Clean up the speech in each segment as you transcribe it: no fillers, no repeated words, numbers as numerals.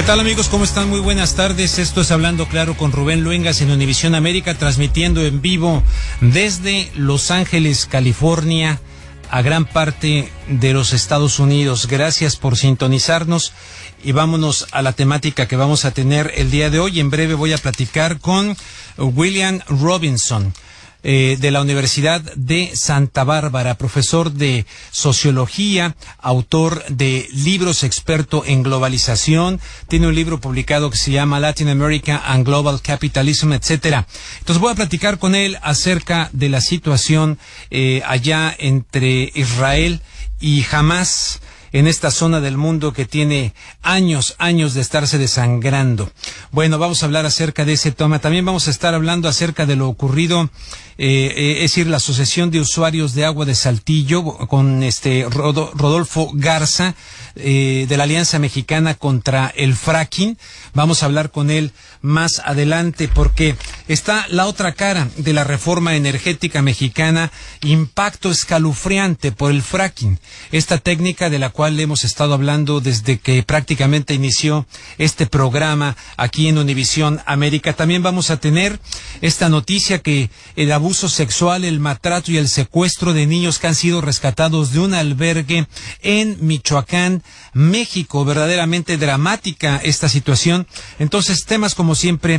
tal, amigos? ¿Cómo están? Muy buenas tardes. Esto es Hablando Claro con Rubén Luengas en Univisión América, transmitiendo en vivo desde Los Ángeles, California, a gran parte de los Estados Unidos. Gracias por sintonizarnos y vámonos a la temática que vamos a tener el día de hoy. En breve voy a platicar con William Robinson, de la Universidad de Santa Bárbara, profesor de sociología, autor de libros, experto en globalización. Tiene un libro publicado que se llama Latin America and Global Capitalism, etcétera. Entonces voy a platicar con él acerca de la situación allá entre Israel y Hamás, en esta zona del mundo que tiene años de estarse desangrando. Bueno, vamos a hablar acerca de ese tema. También vamos a estar hablando acerca de lo ocurrido, es decir, la Asociación de Usuarios de Agua de Saltillo, con Rodolfo Garza, de la Alianza Mexicana contra el Fracking. Vamos a hablar con él más adelante porque está la otra cara de la reforma energética mexicana, impacto escalofriante por el fracking, esta técnica de la cual hemos estado hablando desde que prácticamente inició este programa aquí en Univisión América. También vamos a tener esta noticia que el abuso sexual, el maltrato y el secuestro de niños que han sido rescatados de un albergue en Michoacán, México. Verdaderamente dramática esta situación. Entonces, temas como siempre,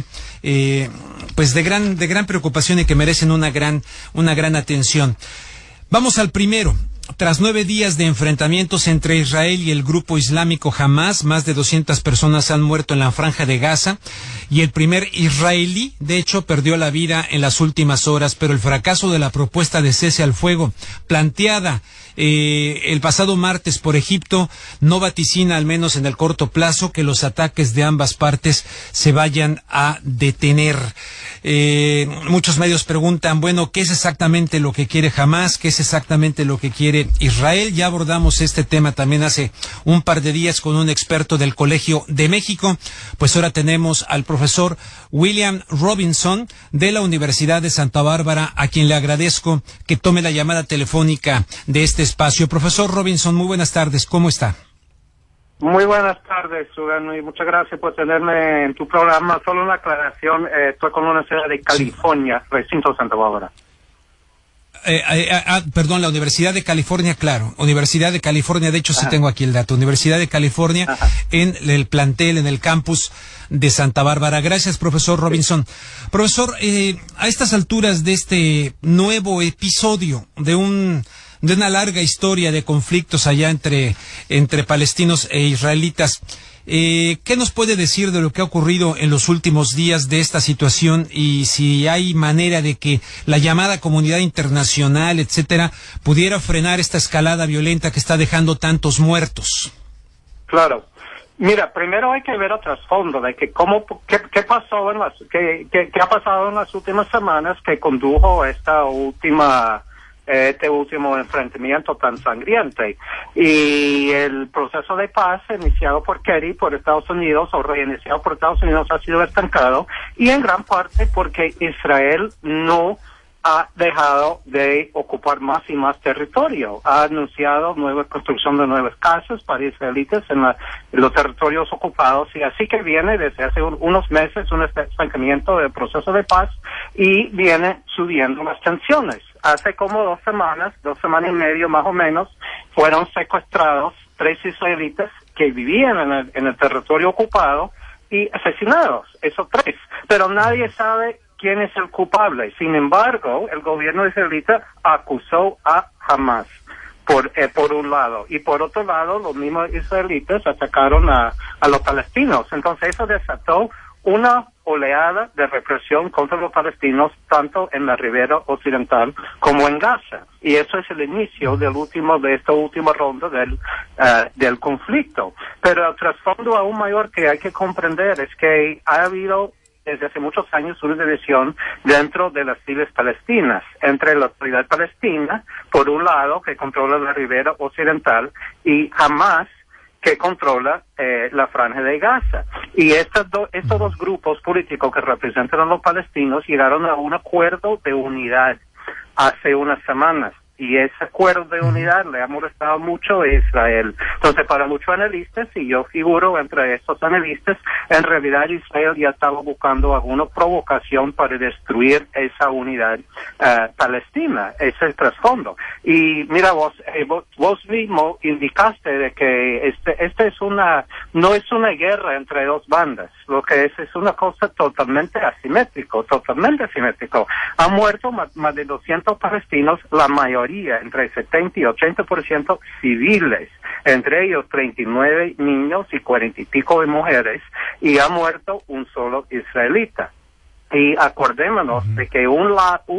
pues de gran preocupación y que merecen una gran atención. Vamos al primero. Tras 9 días de enfrentamientos entre Israel y el grupo islámico Hamás, más de 200 personas han muerto en la Franja de Gaza y el primer israelí, de hecho, perdió la vida en las últimas horas, pero el fracaso de la propuesta de cese al fuego planteada el pasado martes por Egipto no vaticina, al menos en el corto plazo, que los ataques de ambas partes se vayan a detener. Muchos medios preguntan, bueno, ¿qué es exactamente lo que quiere Hamás? ¿Qué es exactamente lo que quiere Israel? Ya abordamos este tema también hace un par de días con un experto del Colegio de México. Pues ahora tenemos al profesor William Robinson de la Universidad de Santa Bárbara, a quien le agradezco que tome la llamada telefónica de este espacio. Profesor Robinson, muy buenas tardes. ¿Cómo está? Muy buenas tardes, Sugano, y muchas gracias por tenerme en tu programa. Solo una aclaración, estoy con una ciudad de California, sí. Recinto Santa Bárbara. Perdón, la Universidad de California, claro. Universidad de California, de hecho sí tengo aquí el dato. Universidad de California. Ajá. En el plantel, en el campus de Santa Bárbara. Gracias, profesor Robinson. Sí. Profesor, a estas alturas de este nuevo episodio de una larga historia de conflictos allá entre palestinos e israelitas, ¿qué nos puede decir de lo que ha ocurrido en los últimos días de esta situación y si hay manera de que la llamada comunidad internacional, etcétera, pudiera frenar esta escalada violenta que está dejando tantos muertos? Claro. Mira, primero hay que ver el trasfondo de que qué pasó qué ha pasado en las últimas semanas que condujo a este último enfrentamiento tan sangriente. Y el proceso de paz iniciado por Kerry, por Estados Unidos, o reiniciado por Estados Unidos, ha sido estancado, y en gran parte porque Israel no ha dejado de ocupar más y más territorio. Ha anunciado construcción de nuevas casas para israelitas en los territorios ocupados, y así que viene desde hace unos meses un estancamiento del proceso de paz y viene subiendo las tensiones. Hace como 2 semanas y media más o menos, fueron secuestrados 3 israelitas que vivían en el territorio ocupado y asesinados, esos 3. Pero nadie sabe quién es el culpable. Sin embargo, el gobierno israelita acusó a Hamás por un lado, y por otro lado, los mismos israelitas atacaron a los palestinos. Entonces eso desató una oleada de represión contra los palestinos, tanto en la ribera occidental como en Gaza. Y eso es el inicio de esta última ronda del conflicto. Pero el trasfondo aún mayor que hay que comprender es que ha habido desde hace muchos años una división dentro de las filas palestinas, entre la autoridad palestina, por un lado, que controla la ribera occidental, y Hamás, que controla la Franja de Gaza. Y estos dos grupos políticos que representan a los palestinos llegaron a un acuerdo de unidad hace unas semanas. y ese acuerdo de unidad le ha molestado mucho a Israel. Entonces, para muchos analistas, y yo figuro entre estos analistas, en realidad Israel ya estaba buscando alguna provocación para destruir esa unidad palestina. Ese es el trasfondo. Y mira, vos mismo indicaste de que este es no es una guerra entre dos bandas, lo que es una cosa totalmente asimétrico. Han muerto más de 200 palestinos, la mayoría, entre 70 y 80% civiles, entre ellos 39 niños y 40 y pico de mujeres, y ha muerto un solo israelita. Y acordémonos de que uno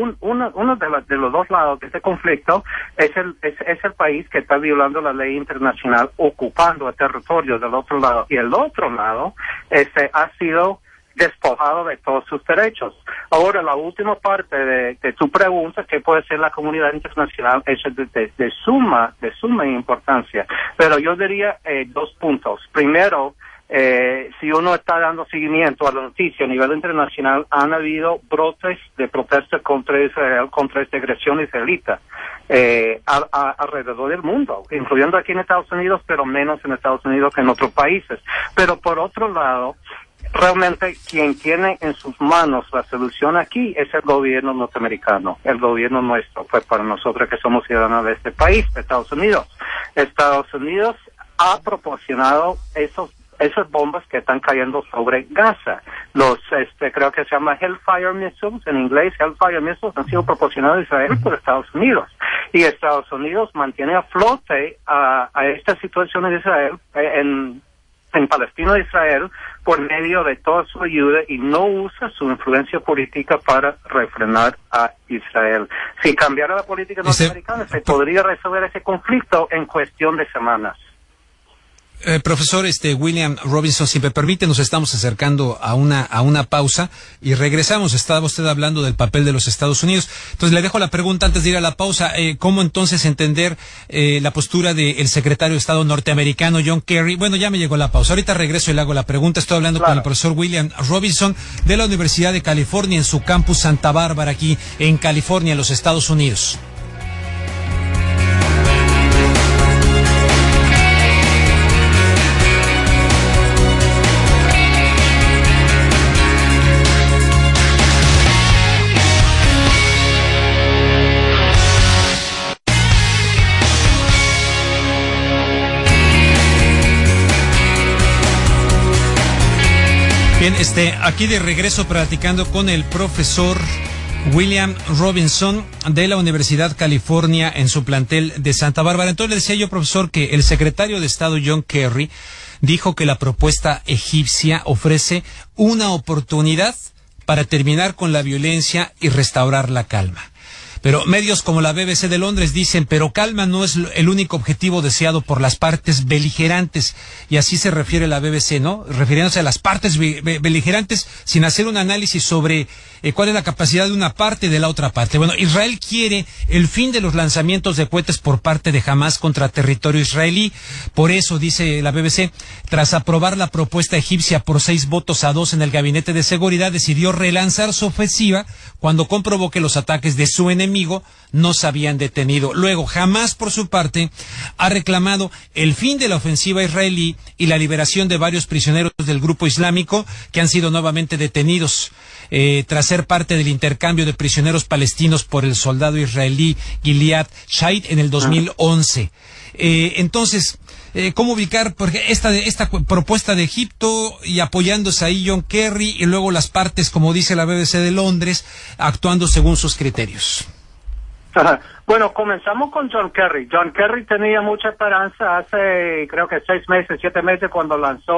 de los dos lados de este conflicto es el país que está violando la ley internacional, ocupando el territorio del otro lado, y el otro lado ha sido despojado de todos sus derechos. Ahora, la última parte de tu pregunta, que puede ser la comunidad internacional, es de suma importancia. Pero yo diría 2 puntos. Primero, si uno está dando seguimiento a la noticia a nivel internacional, han habido brotes de protesta contra Israel, contra esta agresión israelita, alrededor del mundo, incluyendo aquí en Estados Unidos, pero menos en Estados Unidos que en otros países. Pero por otro lado, realmente quien tiene en sus manos la solución aquí es el gobierno norteamericano, el gobierno nuestro, pues para nosotros que somos ciudadanos de este país, de Estados Unidos. Estados Unidos ha proporcionado esas bombas que están cayendo sobre Gaza. Creo que se llama Hellfire Missiles, en inglés, Hellfire Missiles han sido proporcionados a Israel por Estados Unidos. Y Estados Unidos mantiene a flote a esta situación en Israel, en Palestina de Israel, por medio de toda su ayuda, y no usa su influencia política para refrenar a Israel. Si cambiara la política norteamericana, se podría resolver ese conflicto en cuestión de semanas. Profesor William Robinson, si me permite, nos estamos acercando a una pausa y regresamos. Estaba usted hablando del papel de los Estados Unidos. Entonces le dejo la pregunta antes de ir a la pausa. ¿Cómo entonces entender la postura del secretario de Estado norteamericano, John Kerry? Bueno, ya me llegó la pausa. Ahorita regreso y le hago la pregunta. Estoy hablando con el profesor William Robinson de la Universidad de California en su campus Santa Bárbara, aquí en California, en los Estados Unidos. Bien, aquí de regreso platicando con el profesor William Robinson de la Universidad California en su plantel de Santa Bárbara. Entonces le decía yo, profesor, que el secretario de Estado John Kerry dijo que la propuesta egipcia ofrece una oportunidad para terminar con la violencia y restaurar la calma. Pero medios como la BBC de Londres dicen, pero calma no es el único objetivo deseado por las partes beligerantes. Y así se refiere la BBC, ¿no? Refiriéndose a las partes beligerantes sin hacer un análisis sobre cuál es la capacidad de una parte y de la otra parte. Bueno, Israel quiere el fin de los lanzamientos de cohetes por parte de Hamás contra territorio israelí. Por eso, dice la BBC, tras aprobar la propuesta egipcia por 6-2 en el Gabinete de Seguridad, decidió relanzar su ofensiva cuando comprobó que los ataques de su enemigo no se habían detenido. Luego, Hamás, por su parte, ha reclamado el fin de la ofensiva israelí y la liberación de varios prisioneros del grupo islámico que han sido nuevamente detenidos tras ser parte del intercambio de prisioneros palestinos por el soldado israelí Gilead Shalit en el 2011. Entonces, ¿cómo ubicar porque esta propuesta de Egipto y apoyándose ahí John Kerry y luego las partes, como dice la BBC de Londres, actuando según sus criterios? Bueno, comenzamos con John Kerry. John Kerry tenía mucha esperanza hace, creo que 6 meses, 7 meses, cuando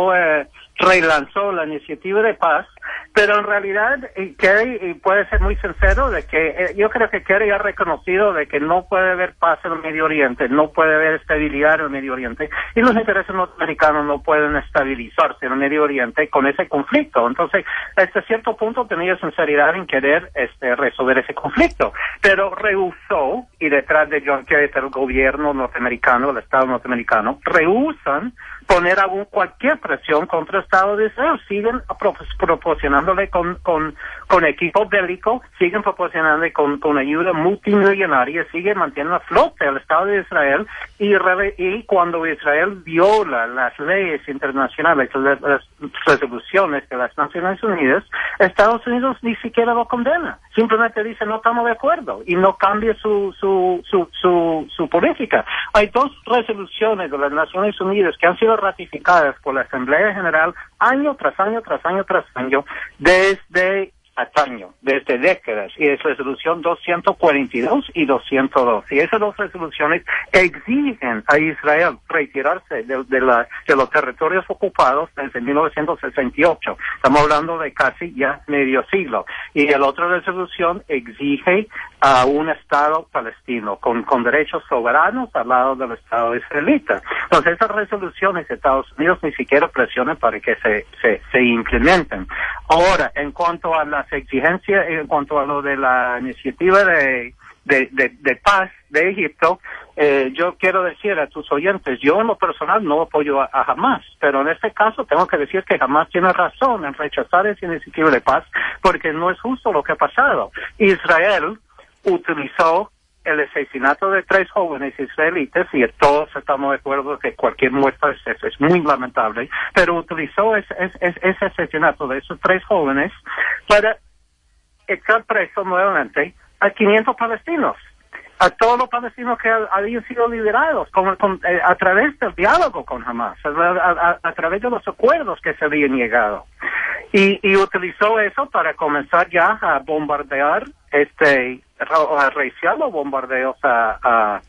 relanzó la iniciativa de paz, pero en realidad Kerry puede ser muy sincero de que yo creo que Kerry ha reconocido de que no puede haber paz en el Medio Oriente, no puede haber estabilidad en el Medio Oriente, y los intereses norteamericanos no pueden estabilizarse en el Medio Oriente con ese conflicto. Entonces, hasta cierto punto tenía sinceridad en querer resolver ese conflicto, pero rehusó, y detrás de John Kerry está el gobierno norteamericano, el Estado norteamericano, rehusan poner cualquier presión contra el Estado de Israel. Siguen proporcionándole con equipo bélico, siguen proporcionándole con ayuda multimillonaria, siguen manteniendo a flote al Estado de Israel, y cuando Israel viola las leyes internacionales, las resoluciones de las Naciones Unidas, Estados Unidos ni siquiera lo condena, simplemente dice no estamos de acuerdo y no cambia su política. Hay 2 resoluciones de las Naciones Unidas que han sido ratificadas por la Asamblea General año tras año tras año tras año desde décadas, y es resolución 242 y 202. Y esas 2 resoluciones exigen a Israel retirarse de los territorios ocupados desde 1968. Estamos hablando de casi ya medio siglo. Y la otra resolución exige a un Estado palestino con derechos soberanos al lado del Estado israelita. Entonces esas resoluciones de Estados Unidos ni siquiera presionan para que se implementen. Ahora, en cuanto a las exigencias, en cuanto a lo de la iniciativa de paz de Egipto, yo quiero decir a tus oyentes, yo en lo personal no apoyo a Hamas, pero en este caso tengo que decir que Hamas tiene razón en rechazar esa iniciativa de paz, porque no es justo lo que ha pasado. Israel utilizó el asesinato de 3 jóvenes israelitas, y todos estamos de acuerdo que cualquier muerte es muy lamentable, pero utilizó ese asesinato de esos 3 jóvenes para echar preso nuevamente a 500 palestinos, a todos los palestinos que habían sido liberados a través del diálogo con Hamas, a través de los acuerdos que se habían llegado. Y utilizó eso para comenzar ya a bombardear, a reiniciar los bombardeos a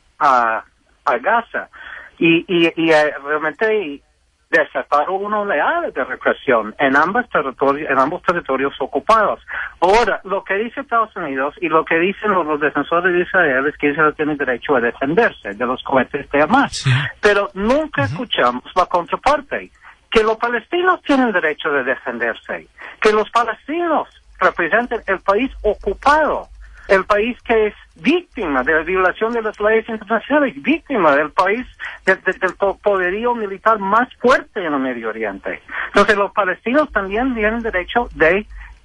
Gaza. Y realmente desataron una oleada de represión en ambos territorios ocupados. Ahora, lo que dice Estados Unidos y lo que dicen los defensores de Israel es que Israel tiene derecho a defenderse de los cohetes de Hamas. Sí. Pero nunca escuchamos la contraparte, que los palestinos tienen derecho de defenderse, que los palestinos representan el país ocupado, el país que es víctima de la violación de las leyes internacionales, víctima del país del poderío militar más fuerte en el Medio Oriente. Entonces los palestinos también tienen derecho de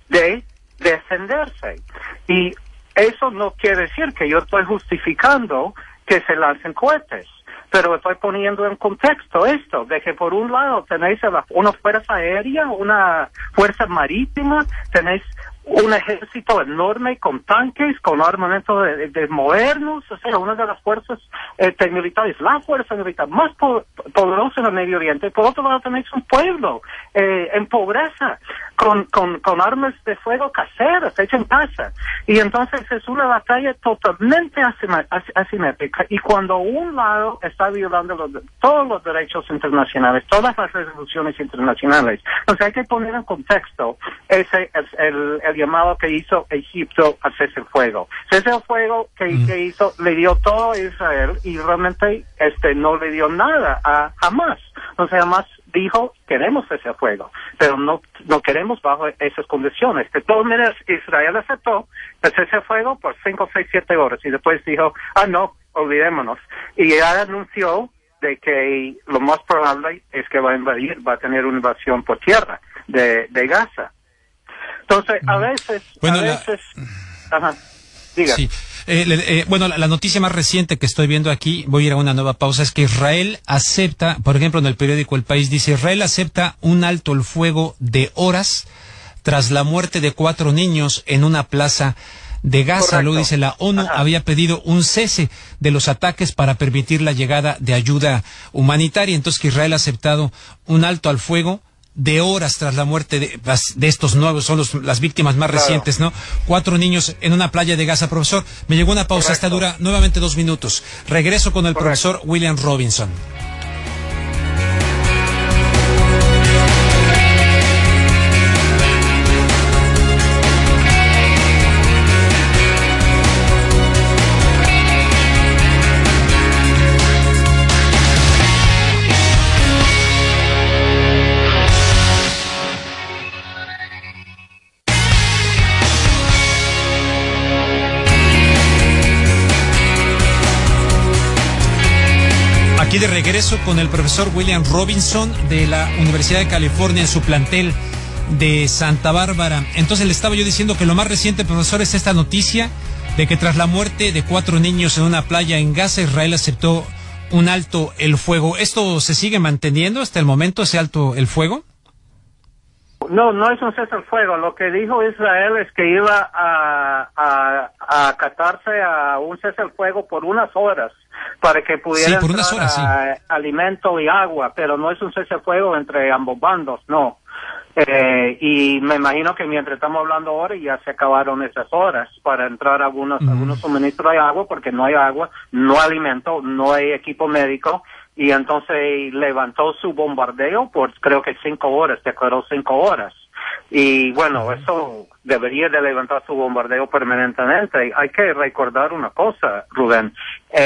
defenderse. Y eso no quiere decir que yo estoy justificando que se lancen cohetes, pero estoy poniendo en contexto esto, de que por un lado tenéis una fuerza aérea, una fuerza marítima, tenéis un ejército enorme con tanques, con armamento de modernos, o sea, una de las fuerzas militares, la fuerza militar más poderosa en el Medio Oriente. Por otro lado tenéis un pueblo en pobreza, con armas de fuego caseras, hechas en casa. Y entonces es una batalla totalmente asimétrica. Y cuando un lado está violando todos los derechos internacionales, todas las resoluciones internacionales, entonces hay que poner en contexto el llamado que hizo Egipto al cese el fuego. Cese el fuego que hizo, le dio todo a Israel, y realmente no le dio nada a Hamas. Entonces Hamas dijo, queremos cese el fuego, pero no queremos bajo esas condiciones. De todas maneras, Israel aceptó el cese el fuego por 5, 6, 7 horas, y después dijo, no, olvidémonos. Y ya anunció de que lo más probable es que va a tener una invasión por tierra de Gaza. Entonces, a veces... Ajá, diga. Sí. La noticia más reciente que estoy viendo aquí, voy a ir a una nueva pausa, es que Israel acepta, por ejemplo, en el periódico El País dice, Israel acepta un alto el fuego de horas tras la muerte de 4 niños en una plaza de Gaza. Correcto. Luego dice, la ONU había pedido un cese de los ataques para permitir la llegada de ayuda humanitaria. Entonces que Israel ha aceptado un alto al fuego de horas tras la muerte de estos nuevos, son las víctimas más recientes, ¿no? 4 niños en una playa de Gaza. Profesor, me llegó una pausa, esta dura nuevamente 2 minutos. Regreso con el profesor William Robinson. Aquí de regreso con el profesor William Robinson de la Universidad de California en su plantel de Santa Bárbara. Entonces le estaba yo diciendo que lo más reciente, profesor, es esta noticia de que tras la muerte de 4 niños en una playa en Gaza, Israel aceptó un alto el fuego. ¿Esto se sigue manteniendo hasta el momento, ese alto el fuego? No, no es un cese al fuego. Lo que dijo Israel es que iba a acatarse a un cese al fuego por unas horas para que pudiera entrar alimento y agua, pero no es un cese al fuego entre ambos bandos, no. Y me imagino que mientras estamos hablando ahora ya se acabaron esas horas para entrar algunos suministros de agua, porque no hay agua, no hay alimento, no hay equipo médico. Y entonces levantó su bombardeo por creo que 5 horas, declaró 5 horas. Y bueno, eso debería de levantar su bombardeo permanentemente. Hay que recordar una cosa, Rubén.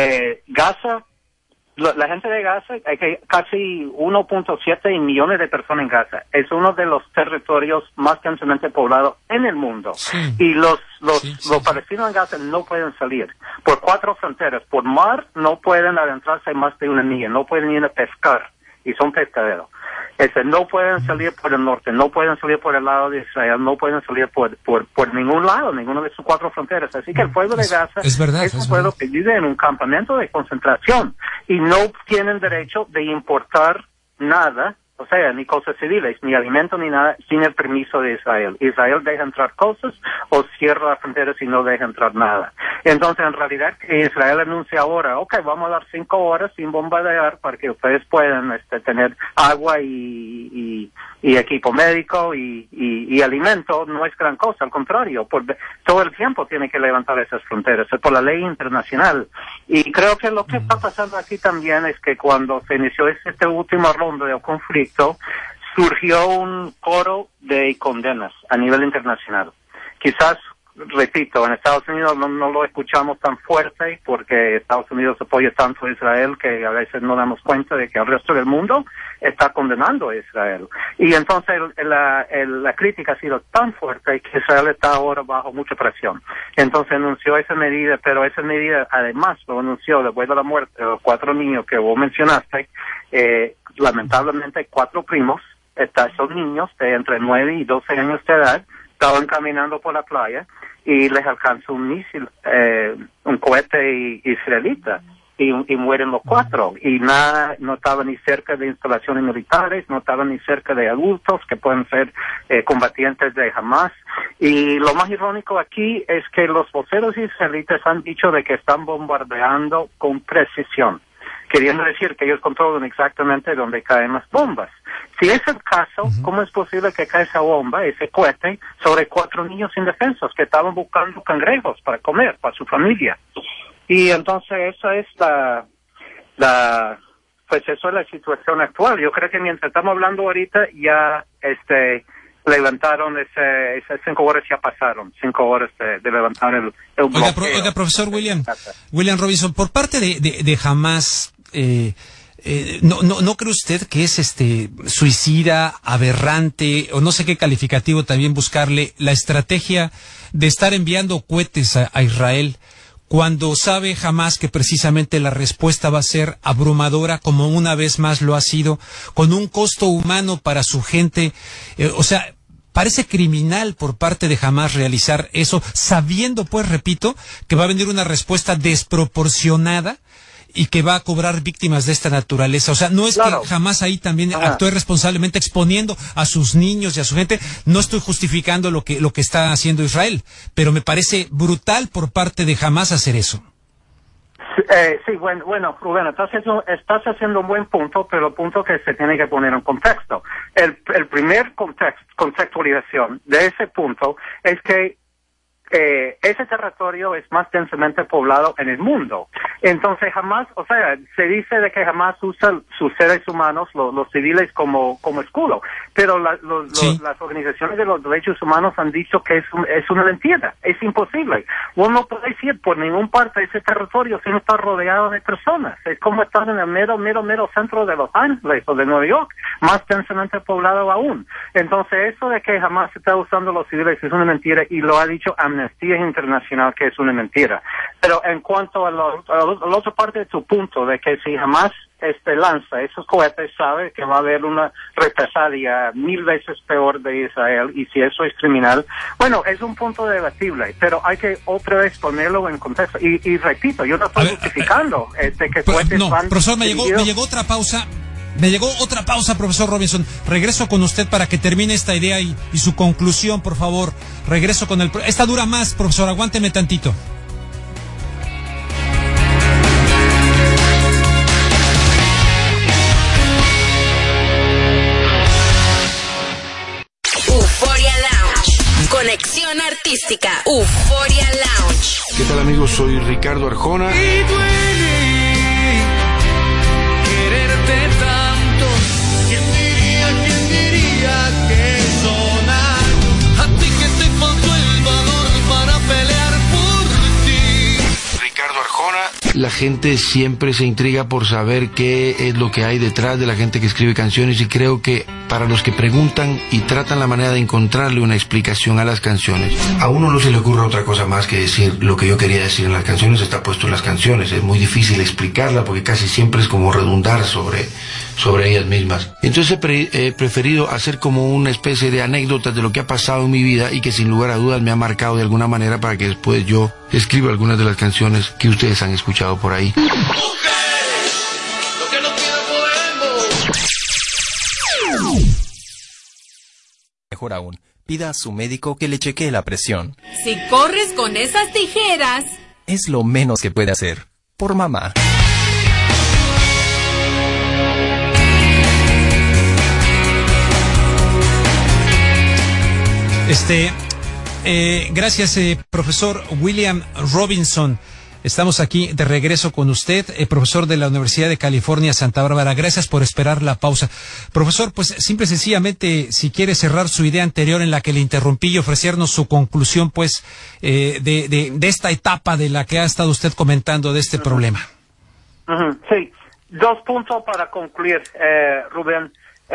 Gaza, la gente de Gaza, hay que casi 1.7 millones de personas en Gaza. Es uno de los territorios más densamente poblados en el mundo. Sí. Y los palestinos en Gaza no pueden salir por 4 fronteras. Por mar no pueden adentrarse más de 1 milla, no pueden ir a pescar, y son pescaderos. No pueden salir por el norte, no pueden salir por el lado de Israel, no pueden salir por ningún lado, ninguno de sus 4 fronteras. Así que el pueblo de Gaza es un pueblo que vive en un campamento de concentración y no tienen derecho de importar nada, o sea, ni cosas civiles, ni alimentos, ni nada, sin el permiso de Israel. Israel deja entrar cosas o cierra las fronteras y no deja entrar nada. Entonces, en realidad, Israel anuncia ahora, okay, vamos a dar 5 horas sin bombardear para que ustedes puedan tener agua y equipo médico y alimento. No es gran cosa, al contrario, todo el tiempo tiene que levantar esas fronteras, es por la ley internacional. Y creo que lo que está pasando aquí también es que cuando se inició este último ronda del conflicto, surgió un coro de condenas a nivel internacional. Quizás, repito, en Estados Unidos no lo escuchamos tan fuerte porque Estados Unidos apoya tanto a Israel que a veces no damos cuenta de que el resto del mundo está condenando a Israel. Y entonces la crítica ha sido tan fuerte que Israel está ahora bajo mucha presión. Entonces anunció esa medida, pero esa medida además lo anunció después de la muerte de los 4 niños que vos mencionaste. Lamentablemente 4 primos, son niños de entre 9 y 12 años de edad, estaban caminando por la playa y les alcanzó un misil, un cohete israelita, y mueren los 4. Y no estaban ni cerca de instalaciones militares, no estaban ni cerca de adultos que pueden ser combatientes de Hamas. Y lo más irónico aquí es que los voceros israelitas han dicho de que están bombardeando con precisión, queriendo decir que ellos controlan exactamente dónde caen las bombas. Si es el caso, ¿cómo es posible que cae esa bomba, ese cohete, sobre 4 niños indefensos que estaban buscando cangrejos para comer, para su familia? Y entonces esa es pues eso es la situación actual. Yo creo que mientras estamos hablando ahorita ya levantaron esas 5 horas, ya pasaron 5 horas de levantar el bloqueo. Oiga, profesor William Robinson, por parte de Hamas, ¿no cree usted que es suicida, aberrante, o no sé qué calificativo también buscarle, la estrategia de estar enviando cohetes a Israel cuando sabe Hamas que precisamente la respuesta va a ser abrumadora, como una vez más lo ha sido, con un costo humano para su gente? O sea, parece criminal por parte de Hamas realizar eso, sabiendo, pues, repito, que va a venir una respuesta desproporcionada y que va a cobrar víctimas de esta naturaleza. O sea, no es claro que Hamas ahí también actúe responsablemente exponiendo a sus niños y a su gente. No estoy justificando lo que está haciendo Israel, pero me parece brutal por parte de Hamas hacer eso. Sí, bueno, Rubén, estás haciendo un buen punto, pero el punto que se tiene que poner en contexto. El primer contextualización de ese punto es que ese territorio es más densamente poblado en el mundo. Entonces jamás, o sea, se dice de que jamás usa sus seres humanos, los civiles como escudo, pero las organizaciones de los derechos humanos han dicho que es una mentira, es imposible. Uno no puede ir por ningún parte de ese territorio sin estar rodeado de personas. Es como estar en el mero centro de Los Ángeles o de Nueva York, más densamente poblado aún. Entonces eso de que jamás se está usando los civiles es una mentira, y lo ha dicho a Amnistía Internacional que es una mentira. Pero en cuanto a la otra parte de tu punto, de que si jamás lanza esos cohetes, sabe que va a haber una represalia 1000 veces peor de Israel, y si eso es criminal, bueno, es un punto debatible, pero hay que otra vez ponerlo en contexto. Y repito, yo no estoy justificando que cohetes no, van... profesor, me llegó otra pausa. Me llegó otra pausa, profesor Robinson. Regreso con usted para que termine esta idea y su conclusión, por favor. Regreso con esta dura más, profesor, aguánteme tantito. Euphoria Lounge. Conexión artística. Euphoria Lounge. ¿Qué tal, amigos? Soy Ricardo Arjona. Y duele quererte tanto. ¿Quién diría que sonar? A ti que te faltó el valor para pelear por ti. Ricardo Arjona. La gente siempre se intriga por saber qué es lo que hay detrás de la gente que escribe canciones, y creo que para los que preguntan y tratan la manera de encontrarle una explicación a las canciones, a uno no se le ocurre otra cosa más que decir lo que yo quería decir en las canciones. Está puesto en las canciones. Es muy difícil explicarla porque casi siempre es como redundar sobre ellas mismas. Entonces he preferido hacer como una especie de anécdotas de lo que ha pasado en mi vida y que sin lugar a dudas me ha marcado de alguna manera, para que después yo escriba algunas de las canciones que ustedes han escuchado por ahí. Mejor aún, pida a su médico que le chequee la presión. Si corres con esas tijeras, Es lo menos que puede hacer. Por mamá. Gracias, profesor William Robinson. Estamos aquí de regreso con usted, profesor de la Universidad de California, Santa Bárbara. Gracias por esperar la pausa. Profesor, pues simple y sencillamente, si quiere cerrar su idea anterior en la que le interrumpí y ofrecernos su conclusión, pues, de esta etapa de la que ha estado usted comentando de este problema. Sí, 2 puntos para concluir, Rubén.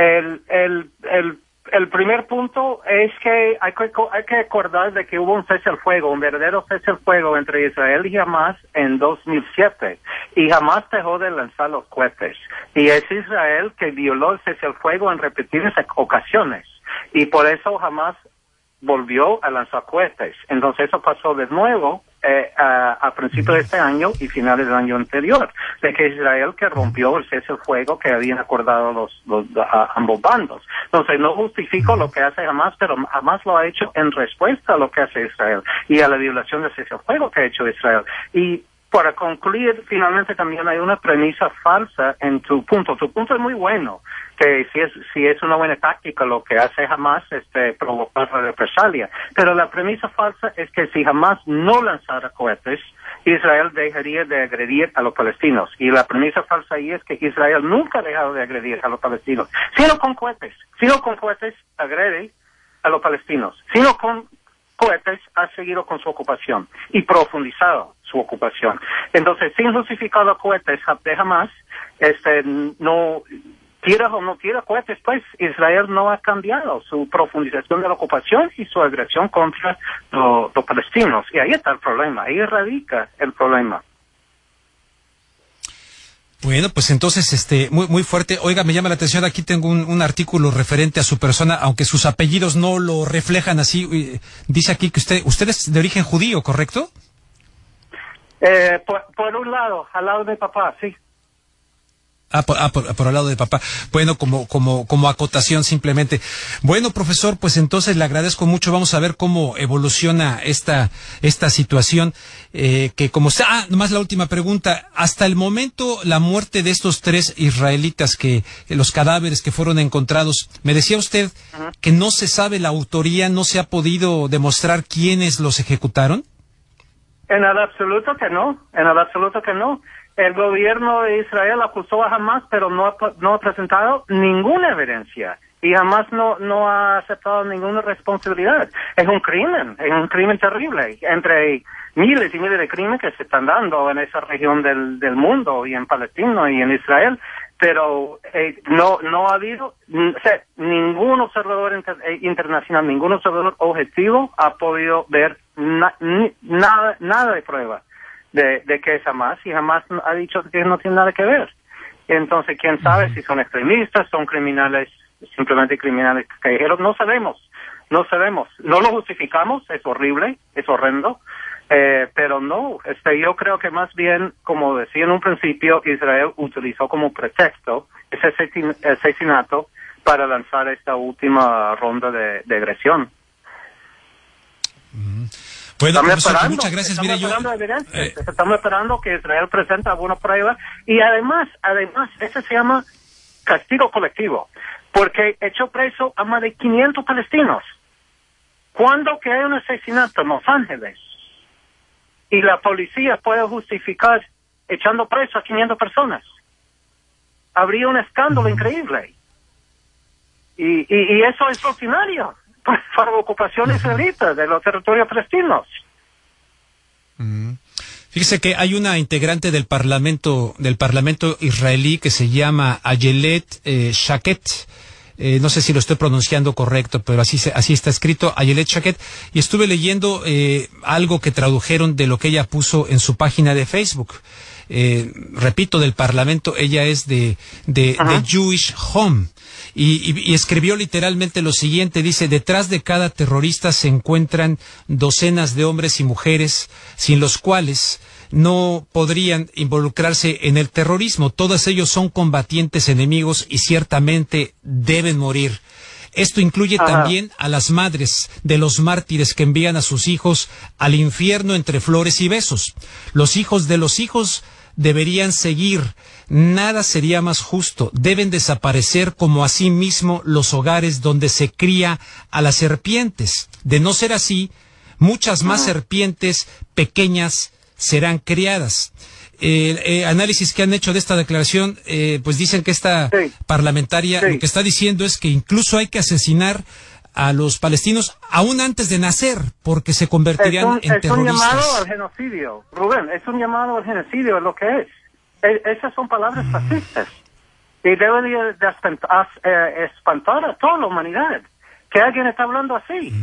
El primer punto es que hay que acordar de que hubo un cese al fuego, un verdadero cese al fuego entre Israel y Hamas en 2007. Y Hamas dejó de lanzar los cohetes. Y es Israel que violó el cese al fuego en repetidas ocasiones. Y por eso Hamas volvió a lanzar cohetes. Entonces eso pasó de nuevo a principios de este año y finales del año anterior, de que Israel que rompió el cese al fuego que habían acordado ambos bandos. Entonces no justifico lo que hace Hamas, pero Hamas lo ha hecho en respuesta a lo que hace Israel y a la violación del cese al fuego que ha hecho Israel. Y para concluir, finalmente también hay una premisa falsa en tu punto. Tu punto es muy bueno, que si es una buena táctica lo que hace Hamas, provocar la represalia. Pero la premisa falsa es que si Hamas no lanzara cohetes, Israel dejaría de agredir a los palestinos. Y la premisa falsa ahí es que Israel nunca ha dejado de agredir a los palestinos. Sino con cohetes. Sino con cohetes agrede a los palestinos. Sino con cohetes ha seguido con su ocupación y profundizado su ocupación. Entonces, sin justificar los cohetes de Hamas, no tira o no tira cohetes, pues Israel no ha cambiado su profundización de la ocupación y su agresión contra los palestinos. Y ahí está el problema, ahí radica el problema. Bueno, pues entonces, muy, muy fuerte. Oiga, me llama la atención, aquí tengo un artículo referente a su persona, aunque sus apellidos no lo reflejan así. Dice aquí que usted es de origen judío, ¿correcto? Por un lado, al lado de papá, sí. Por el lado de papá. Bueno, como acotación simplemente. Bueno, profesor, pues entonces le agradezco mucho. Vamos a ver cómo evoluciona esta situación. Que como está, nomás la última pregunta. Hasta el momento, la muerte de estos 3 israelitas los cadáveres que fueron encontrados, me decía usted que no se sabe la autoría, no se ha podido demostrar quiénes los ejecutaron. En el absoluto que no. El gobierno de Israel acusó a Hamas, pero no ha presentado ninguna evidencia. Y Hamas no ha aceptado ninguna responsabilidad. Es un crimen terrible. Entre miles y miles de crímenes que se están dando en esa región del mundo, y en Palestina y en Israel, pero no ha habido, ningún observador internacional, ningún observador objetivo ha podido ver nada de prueba de que es Hamas, y Hamas ha dicho que no tiene nada que ver. Entonces, quién sabe si son extremistas, son criminales, simplemente criminales callejeros, no sabemos. No lo justificamos, es horrible, es horrendo, pero no, yo creo que más bien, como decía en un principio, Israel utilizó como pretexto ese asesinato para lanzar esta última ronda de agresión. Bueno, profesor, muchas gracias. Estamos esperando que Israel presente alguna prueba, y además, eso se llama castigo colectivo, porque echó preso a más de 500 palestinos. Cuando que hay un asesinato en Los Ángeles y la policía puede justificar echando preso a 500 personas, habría un escándalo increíble. Y eso es ordinario para la ocupación israelita de los territorios palestinos. Fíjese que hay una integrante del parlamento israelí que se llama Ayelet Shaked. No sé si lo estoy pronunciando correcto, pero así está escrito, Ayelet Shaked, y estuve leyendo algo que tradujeron de lo que ella puso en su página de Facebook. Repito, del parlamento, ella es de Jewish Home, y escribió literalmente lo siguiente, dice: detrás de cada terrorista se encuentran docenas de hombres y mujeres sin los cuales no podrían involucrarse en el terrorismo. Todos ellos son combatientes enemigos y ciertamente deben morir. Esto incluye también a las madres de los mártires que envían a sus hijos al infierno entre flores y besos. Los hijos de los hijos deberían seguir. Nada sería más justo. Deben desaparecer como asimismo los hogares donde se cría a las serpientes. De no ser así, muchas más serpientes pequeñas serán criadas. Análisis que han hecho de esta declaración, pues dicen que esta parlamentaria lo que está diciendo es que incluso hay que asesinar a los palestinos aún antes de nacer, porque se convertirían en terroristas. Es un llamado al genocidio, Rubén, es un llamado al genocidio, es lo que es. Esas son palabras fascistas, y debería de espantar a toda la humanidad que alguien está hablando así.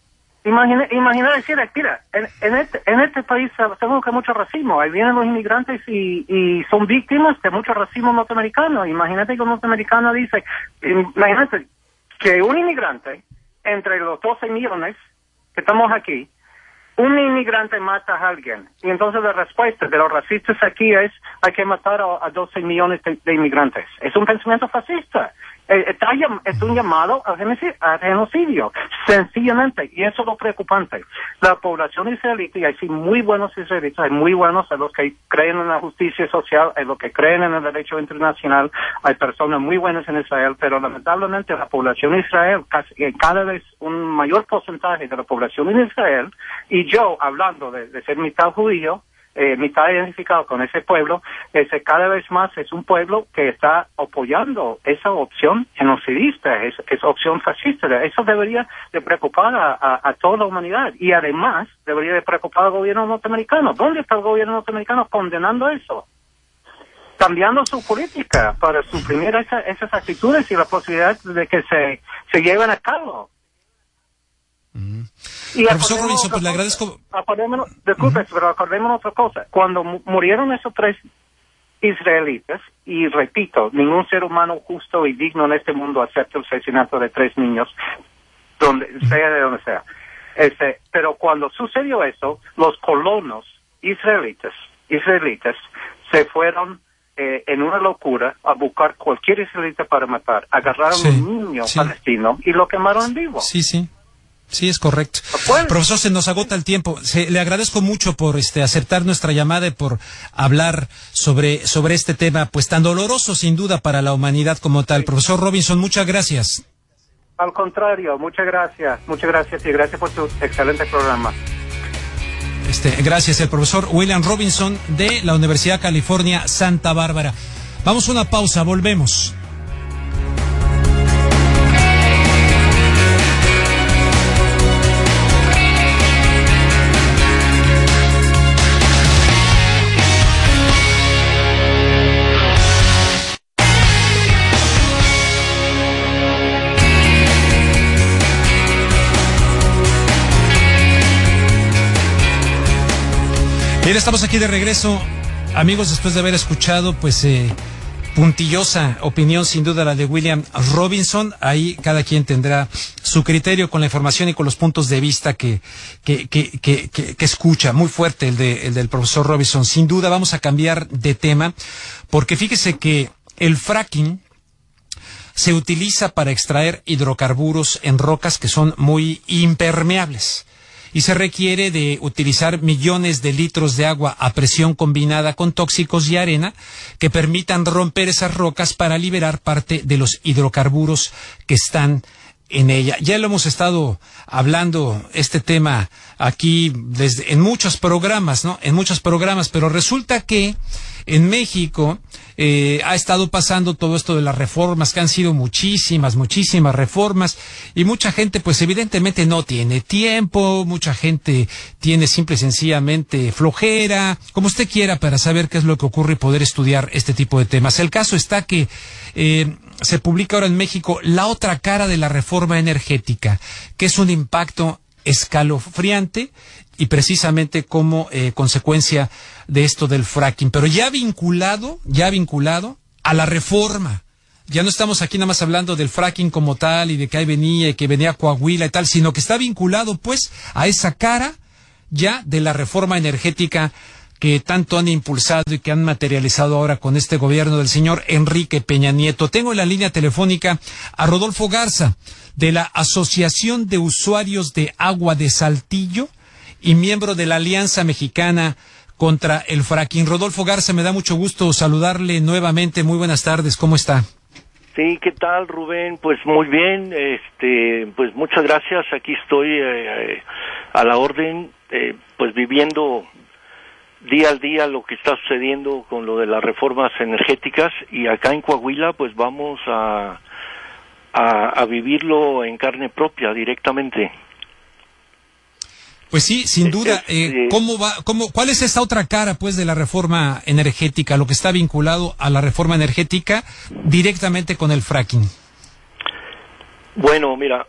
Imagina decir, mira, en este país tenemos que mucho racismo, ahí vienen los inmigrantes y son víctimas de mucho racismo norteamericano. Imagínate que un norteamericano dice, imagínate que un inmigrante, entre los 12 millones que estamos aquí, un inmigrante mata a alguien, y entonces la respuesta de los racistas aquí es, hay que matar a 12 millones de inmigrantes. Es un pensamiento fascista. Es un llamado al genocidio, sencillamente, y eso es lo preocupante. La población israelita, y hay sí muy buenos israelitas, hay muy buenos, hay los que creen en la justicia social, hay los que creen en el derecho internacional, hay personas muy buenas en Israel, pero lamentablemente la población de Israel, cada vez un mayor porcentaje de la población en Israel, y yo, hablando de ser mitad judío, mitad identificado con ese pueblo, cada vez más es un pueblo que está apoyando esa opción genocidista, esa opción fascista. Eso debería de preocupar a toda la humanidad, y además debería de preocupar al gobierno norteamericano. ¿Dónde está el gobierno norteamericano condenando eso? Cambiando su política para suprimir esas actitudes y la posibilidad de que se lleven a cabo. Y profesor Robinson, pues le agradezco. Pero acordémonos otra cosa. Cuando murieron esos 3 israelitas, y repito, ningún ser humano justo y digno en este mundo acepta el asesinato de 3 niños, sea de donde sea. Pero cuando sucedió eso, los colonos israelitas se fueron en una locura a buscar cualquier israelita para matar. Agarraron a un niño palestino y lo quemaron en vivo. Sí, es correcto. Profesor, se nos agota el tiempo. Le agradezco mucho por aceptar nuestra llamada y por hablar sobre este tema, pues tan doloroso sin duda para la humanidad como tal. Profesor Robinson, muchas gracias. Al contrario, muchas gracias y gracias por tu excelente programa. Gracias, el profesor William Robinson de la Universidad California Santa Bárbara. Vamos a una pausa, volvemos. ya estamos aquí de regreso, amigos, después de haber escuchado, pues, puntillosa opinión, sin duda, la de William Robinson. Ahí cada quien tendrá su criterio con la información y con los puntos de vista que escucha. Muy fuerte el del profesor Robinson. Sin duda vamos a cambiar de tema, porque fíjese que el fracking se utiliza para extraer hidrocarburos en rocas que son muy impermeables. Y se requiere de utilizar millones de litros de agua a presión combinada con tóxicos y arena que permitan romper esas rocas para liberar parte de los hidrocarburos que están en ella. Ya lo hemos estado hablando este tema aquí en muchos programas, ¿no? En muchos programas, pero resulta que en México ha estado pasando todo esto de las reformas, que han sido muchísimas reformas, y mucha gente pues evidentemente no tiene tiempo, mucha gente tiene simple y sencillamente flojera, como usted quiera, para saber qué es lo que ocurre y poder estudiar este tipo de temas. El caso está que se publica ahora en México la otra cara de la reforma energética, que es un impacto escalofriante y precisamente como consecuencia de esto del fracking, pero ya vinculado a la reforma. Ya no estamos aquí nada más hablando del fracking como tal y de que ahí venía y que venía Coahuila y tal, sino que está vinculado pues a esa cara ya de la reforma energética que tanto han impulsado y que han materializado ahora con este gobierno del señor Enrique Peña Nieto. Tengo en la línea telefónica a Rodolfo Garza, de la Asociación de Usuarios de Agua de Saltillo y miembro de la Alianza Mexicana contra el Fracking. Rodolfo Garza, me da mucho gusto saludarle nuevamente. Muy buenas tardes, ¿cómo está? Sí, ¿qué tal, Rubén? Pues muy bien, pues muchas gracias. Aquí estoy a la orden, pues viviendo día al día lo que está sucediendo con lo de las reformas energéticas, y acá en Coahuila pues vamos a vivirlo en carne propia directamente. Pues sí, sin duda. ¿Cuál es esta otra cara, pues, de la reforma energética, lo que está vinculado a la reforma energética directamente con el fracking? Bueno, mira,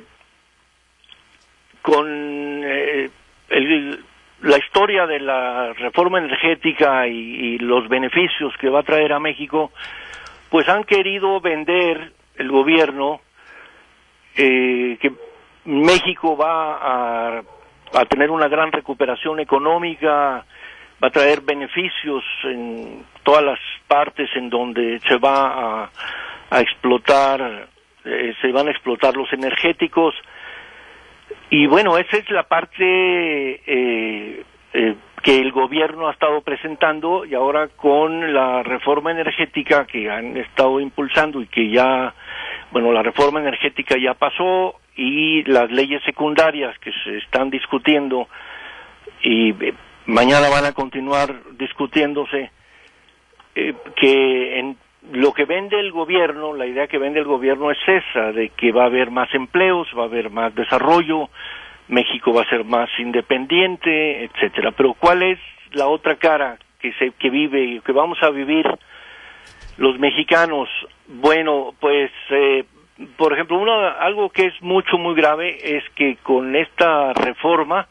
con la historia de la reforma energética y los beneficios que va a traer a México, pues han querido vender el gobierno que México va a tener una gran recuperación económica, va a traer beneficios en todas las partes en donde se va a explotar, se van a explotar los energéticos. Y bueno, esa es la parte que el gobierno ha estado presentando, y ahora con la reforma energética que han estado impulsando y que ya, bueno, la reforma energética ya pasó, y las leyes secundarias que se están discutiendo y mañana van a continuar discutiéndose, que en lo que vende el gobierno, la idea que vende el gobierno es esa, de que va a haber más empleos, va a haber más desarrollo, México va a ser más independiente, etcétera. Pero ¿cuál es la otra cara que vive, que vamos a vivir los mexicanos? Bueno, pues por ejemplo, algo que es muy grave es que con esta reforma,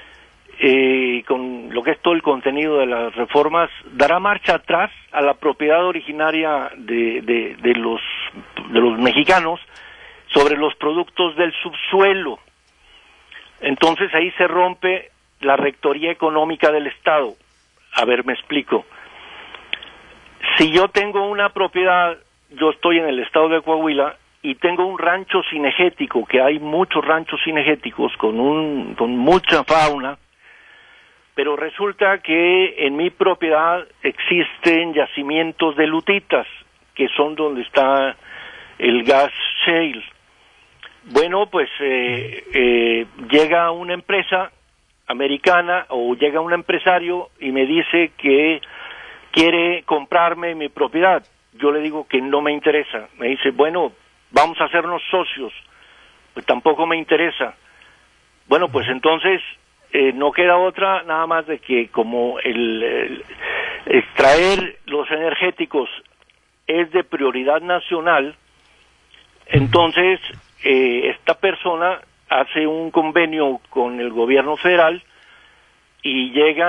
con lo que es todo el contenido de las reformas, dará marcha atrás a la propiedad originaria de los mexicanos sobre los productos del subsuelo. Entonces ahí se rompe la rectoría económica del Estado. A ver, me explico. Si yo tengo una propiedad, yo estoy en el estado de Coahuila y tengo un rancho cinegético, que hay muchos ranchos cinegéticos con mucha fauna, pero resulta que en mi propiedad existen yacimientos de lutitas, que son donde está el gas shale. Bueno, pues llega una empresa americana o llega un empresario y me dice que quiere comprarme mi propiedad. Yo le digo que no me interesa. Me dice, bueno, vamos a hacernos socios. Pues tampoco me interesa. Bueno, pues entonces no queda otra nada más de que como el extraer los energéticos es de prioridad nacional, entonces esta persona hace un convenio con el gobierno federal y llegan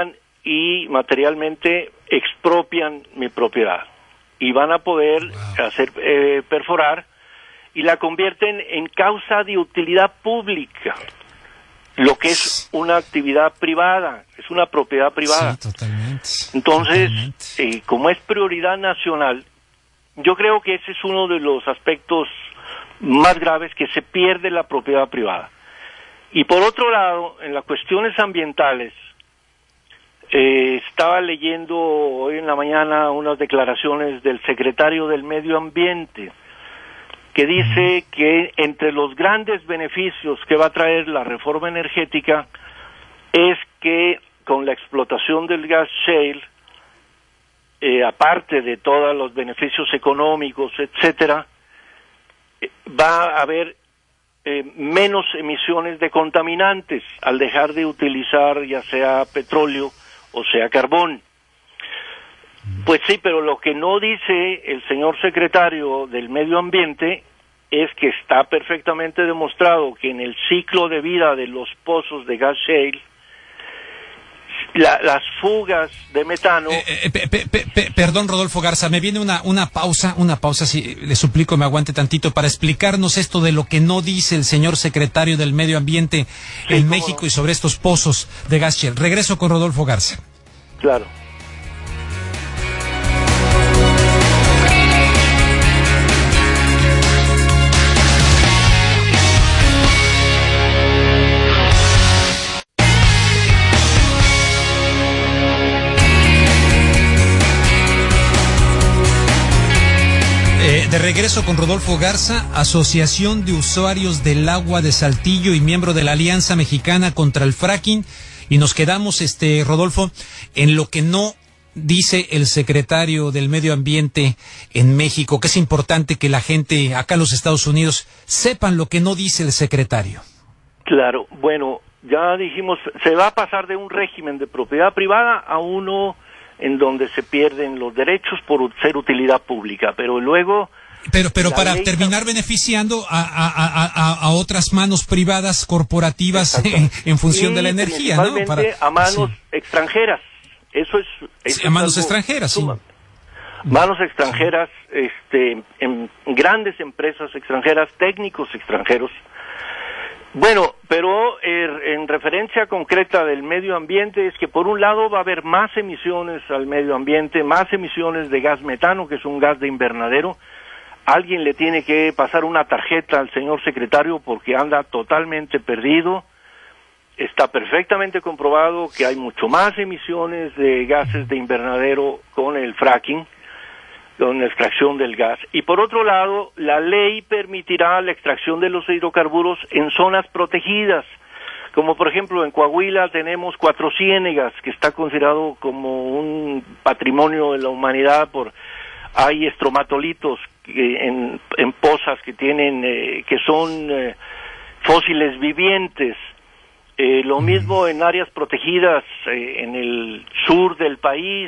y materialmente expropian mi propiedad y van a poder hacer perforar y la convierten en causa de utilidad pública, lo que es una actividad privada, es una propiedad privada. Sí, totalmente. Entonces, totalmente. Como es prioridad nacional, yo creo que ese es uno de los aspectos más graves, que se pierde la propiedad privada. Y por otro lado, en las cuestiones ambientales, estaba leyendo hoy en la mañana unas declaraciones del secretario del Medio Ambiente, que dice que entre los grandes beneficios que va a traer la reforma energética es que con la explotación del gas shale, aparte de todos los beneficios económicos, etcétera, va a haber menos emisiones de contaminantes al dejar de utilizar ya sea petróleo o sea carbón. Pues sí, pero lo que no dice el señor secretario del Medio Ambiente es que está perfectamente demostrado que en el ciclo de vida de los pozos de gas shale, las fugas de metano... Perdón, Rodolfo Garza, me viene una pausa, si le suplico me aguante tantito, para explicarnos esto de lo que no dice el señor secretario del Medio Ambiente en México no. Y sobre estos pozos de gas shale. Regreso con Rodolfo Garza. Claro. De regreso con Rodolfo Garza, Asociación de Usuarios del Agua de Saltillo y miembro de la Alianza Mexicana contra el Fracking. Y nos quedamos, Rodolfo, en lo que no dice el secretario del Medio Ambiente en México, que es importante que la gente acá en los Estados Unidos sepan lo que no dice el secretario. Claro, bueno, ya dijimos, se va a pasar de un régimen de propiedad privada a uno en donde se pierden los derechos por ser utilidad pública, pero luego... Pero para terminar beneficiando a otras manos privadas corporativas en función de la energía, ¿no? A manos extranjeras. Eso a manos extranjeras, sí. Manos extranjeras, en grandes empresas extranjeras, técnicos extranjeros. Bueno, pero en referencia concreta del medio ambiente es que por un lado va a haber más emisiones al medio ambiente, más emisiones de gas metano, que es un gas de invernadero. Alguien le tiene que pasar una tarjeta al señor secretario porque anda totalmente perdido. Está perfectamente comprobado que hay mucho más emisiones de gases de invernadero con el fracking, con la extracción del gas. Y por otro lado, la ley permitirá la extracción de los hidrocarburos en zonas protegidas, como por ejemplo en Coahuila tenemos Cuatro Ciénegas, que está considerado como un patrimonio de la humanidad hay estromatolitos en pozas que tienen que son fósiles vivientes. Lo mismo en áreas protegidas en el sur del país,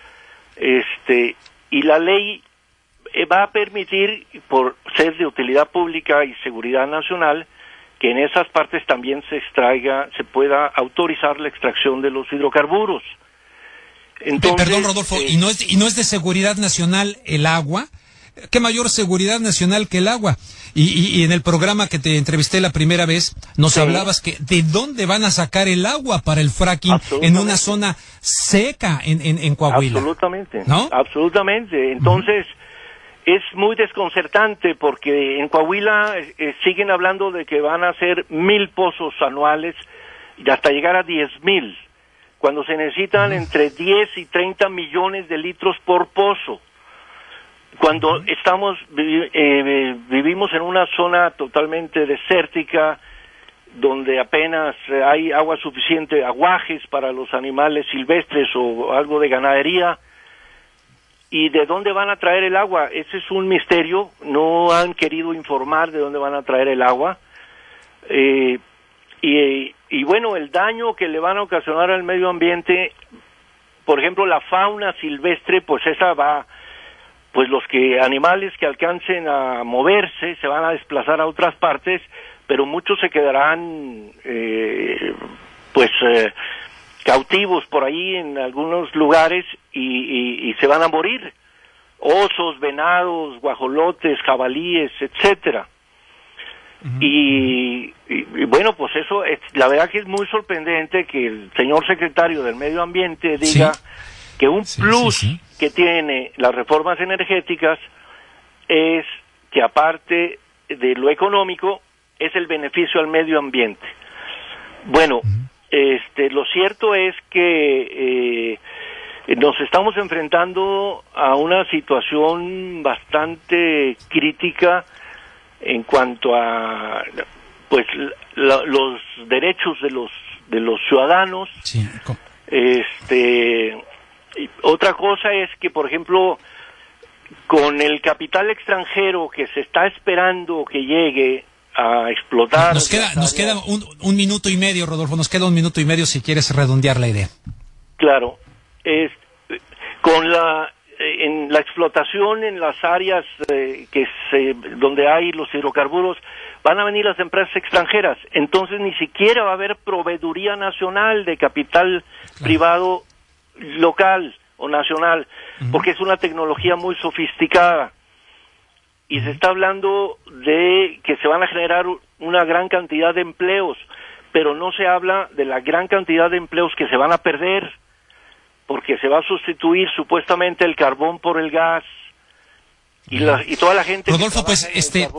y la ley va a permitir, por ser de utilidad pública y seguridad nacional, que en esas partes también se pueda autorizar la extracción de los hidrocarburos. Entonces, perdón, Rodolfo, ¿y no es de seguridad nacional el agua? ¿Qué mayor seguridad nacional que el agua? Y en el programa que te entrevisté la primera vez, nos hablabas que de dónde van a sacar el agua para el fracking en una zona seca en Coahuila. Absolutamente, ¿no? Absolutamente. Entonces, es muy desconcertante porque en Coahuila siguen hablando de que van a hacer 1,000 pozos anuales y hasta llegar a 10,000, cuando se necesitan entre 10 y 30 millones de litros por pozo. Cuando vivimos en una zona totalmente desértica, donde apenas hay agua suficiente, aguajes para los animales silvestres o algo de ganadería, ¿y de dónde van a traer el agua? Ese es un misterio, no han querido informar de dónde van a traer el agua, y bueno, el daño que le van a ocasionar al medio ambiente, por ejemplo, la fauna silvestre, pues esa va... pues los animales que alcancen a moverse se van a desplazar a otras partes, pero muchos se quedarán cautivos por ahí en algunos lugares y se van a morir. Osos, venados, guajolotes, jabalíes, etcétera. Y bueno, pues eso, la verdad que es muy sorprendente que el señor secretario del Medio Ambiente diga que un plus que tiene las reformas energéticas es que aparte de lo económico, es el beneficio al medio ambiente. Bueno, lo cierto es que nos estamos enfrentando a una situación bastante crítica en cuanto a pues los derechos de los ciudadanos. Otra cosa es que, por ejemplo, con el capital extranjero que se está esperando que llegue a explotar. Nos queda un minuto y medio, Rodolfo, nos queda un minuto y medio si quieres redondear la idea. Claro, con en la explotación en las áreas donde hay los hidrocarburos, van a venir las empresas extranjeras, entonces ni siquiera va a haber proveeduría nacional de capital privado local o nacional, porque es una tecnología muy sofisticada. Y se está hablando de que se van a generar una gran cantidad de empleos, pero no se habla de la gran cantidad de empleos que se van a perder, porque se va a sustituir supuestamente el carbón por el gas, y toda la gente... Rodolfo, pues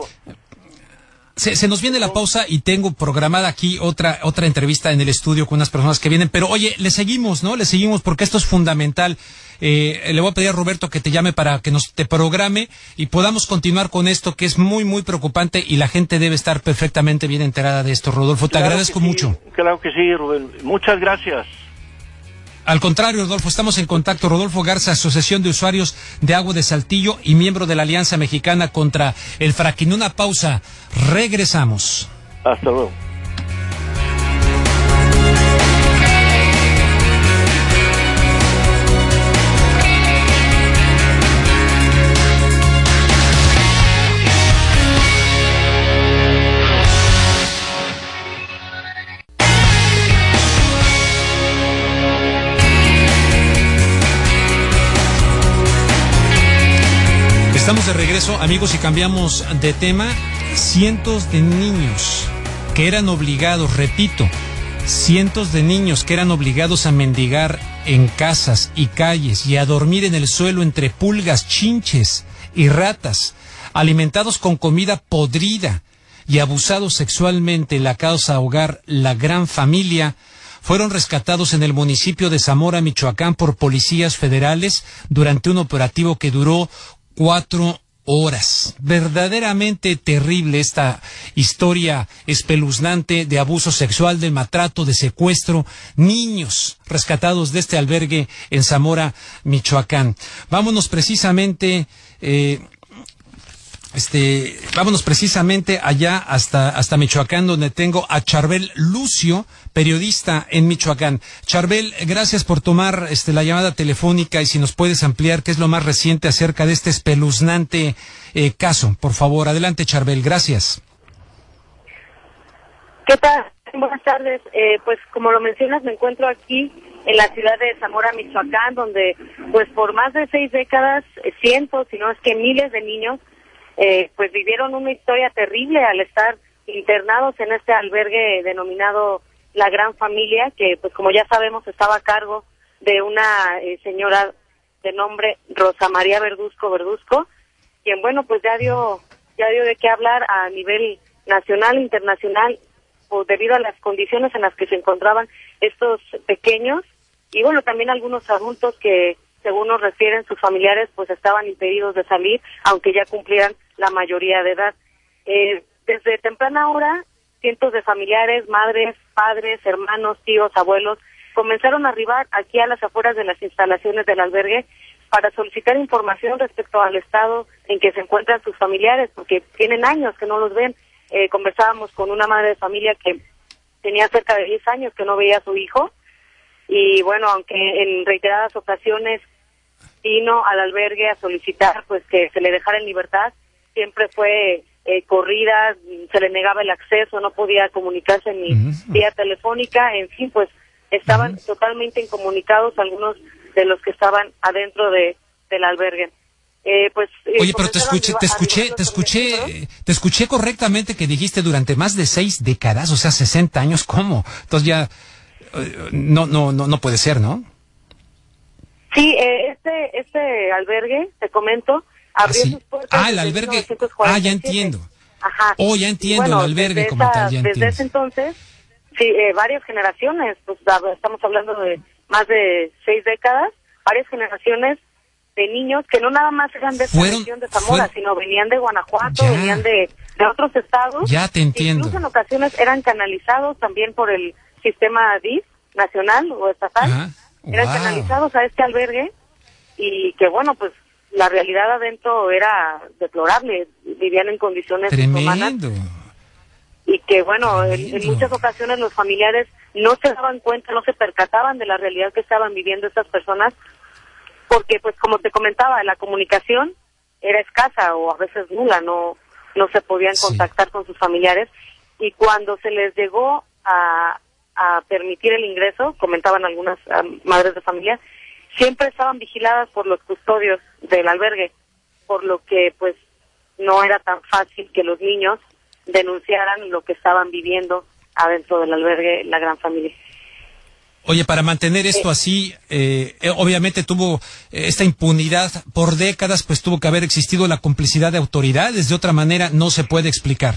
se nos viene la pausa y tengo programada aquí otra entrevista en el estudio con unas personas que vienen, pero oye, le seguimos, ¿no? Le seguimos porque esto es fundamental. Le voy a pedir a Roberto que te llame para que te programe y podamos continuar con esto que es muy, muy preocupante y la gente debe estar perfectamente bien enterada de esto. Rodolfo, te agradezco mucho. Claro que sí, Rubén. Muchas gracias. Al contrario, Rodolfo, estamos en contacto. Rodolfo Garza, Asociación de Usuarios de Agua de Saltillo y miembro de la Alianza Mexicana contra el Fracking. Una pausa. Regresamos. Hasta luego. Estamos de regreso, amigos, y cambiamos de tema. Cientos de niños que eran obligados, repito, cientos de niños que eran obligados a mendigar en casas y calles y a dormir en el suelo entre pulgas, chinches y ratas, alimentados con comida podrida y abusados sexualmente en la casa hogar La Gran Familia, fueron rescatados en el municipio de Zamora, Michoacán, por policías federales durante un operativo que duró 4 horas. Verdaderamente terrible esta historia espeluznante de abuso sexual, de maltrato, de secuestro. Niños rescatados de este albergue en Zamora, Michoacán. Vámonos precisamente allá hasta Michoacán, donde tengo a Charbel Lucio, periodista en Michoacán. Charbel, gracias por tomar la llamada telefónica y si nos puedes ampliar qué es lo más reciente acerca de este espeluznante caso. Por favor, adelante, Charbel, gracias. ¿Qué tal? Buenas tardes. Pues como lo mencionas, me encuentro aquí en la ciudad de Zamora, Michoacán, donde pues por más de 6 décadas, cientos, si no es que miles de niños pues vivieron una historia terrible al estar internados en este albergue denominado La Gran Familia, que pues como ya sabemos estaba a cargo de una señora de nombre Rosa María Verduzco, quien bueno pues ya dio de qué hablar a nivel nacional e internacional pues, debido a las condiciones en las que se encontraban estos pequeños y bueno también algunos adultos que según nos refieren sus familiares pues estaban impedidos de salir aunque ya cumplieran la mayoría de edad. Desde temprana hora, cientos de familiares, madres, padres, hermanos, tíos, abuelos, comenzaron a arribar aquí a las afueras de las instalaciones del albergue para solicitar información respecto al estado en que se encuentran sus familiares, porque tienen años que no los ven. Conversábamos con una madre de familia que tenía cerca de 10 años que no veía a su hijo, y bueno, aunque en reiteradas ocasiones vino al albergue a solicitar pues que se le dejara en libertad, siempre fue corrida, se le negaba el acceso, no podía comunicarse ni vía telefónica, en fin, pues estaban totalmente incomunicados algunos de los que estaban adentro del albergue. Oye, pero te escuché correctamente que dijiste durante más de 6 décadas, o sea, 60 años, ¿cómo? Entonces ya no puede ser, ¿no? Sí, este albergue, te comento, abrió sus puertas. El albergue. Ya entiendo. Ajá. Ya entiendo, bueno, el albergue como tal, ya entiendo. Desde ese entonces, sí, varias generaciones, pues estamos hablando de más de 6 décadas, varias generaciones de niños que no nada más eran de esta región de Zamora, sino venían de Guanajuato, venían de otros estados. Ya te entiendo. Incluso en ocasiones eran canalizados también por el sistema DIF nacional o estatal. Eran canalizados a este albergue y que bueno, pues la realidad adentro era deplorable, vivían en condiciones inhumanas. Y que bueno, en muchas ocasiones los familiares no se daban cuenta, no se percataban de la realidad que estaban viviendo estas personas, porque pues como te comentaba, la comunicación era escasa o a veces nula, no se podían contactar con sus familiares, y cuando se les llegó a permitir el ingreso, comentaban algunas madres de familia, siempre estaban vigiladas por los custodios del albergue, por lo que pues no era tan fácil que los niños denunciaran lo que estaban viviendo adentro del albergue la gran familia. Oye, para mantener esto así, obviamente tuvo esta impunidad por décadas, pues tuvo que haber existido la complicidad de autoridades, de otra manera no se puede explicar.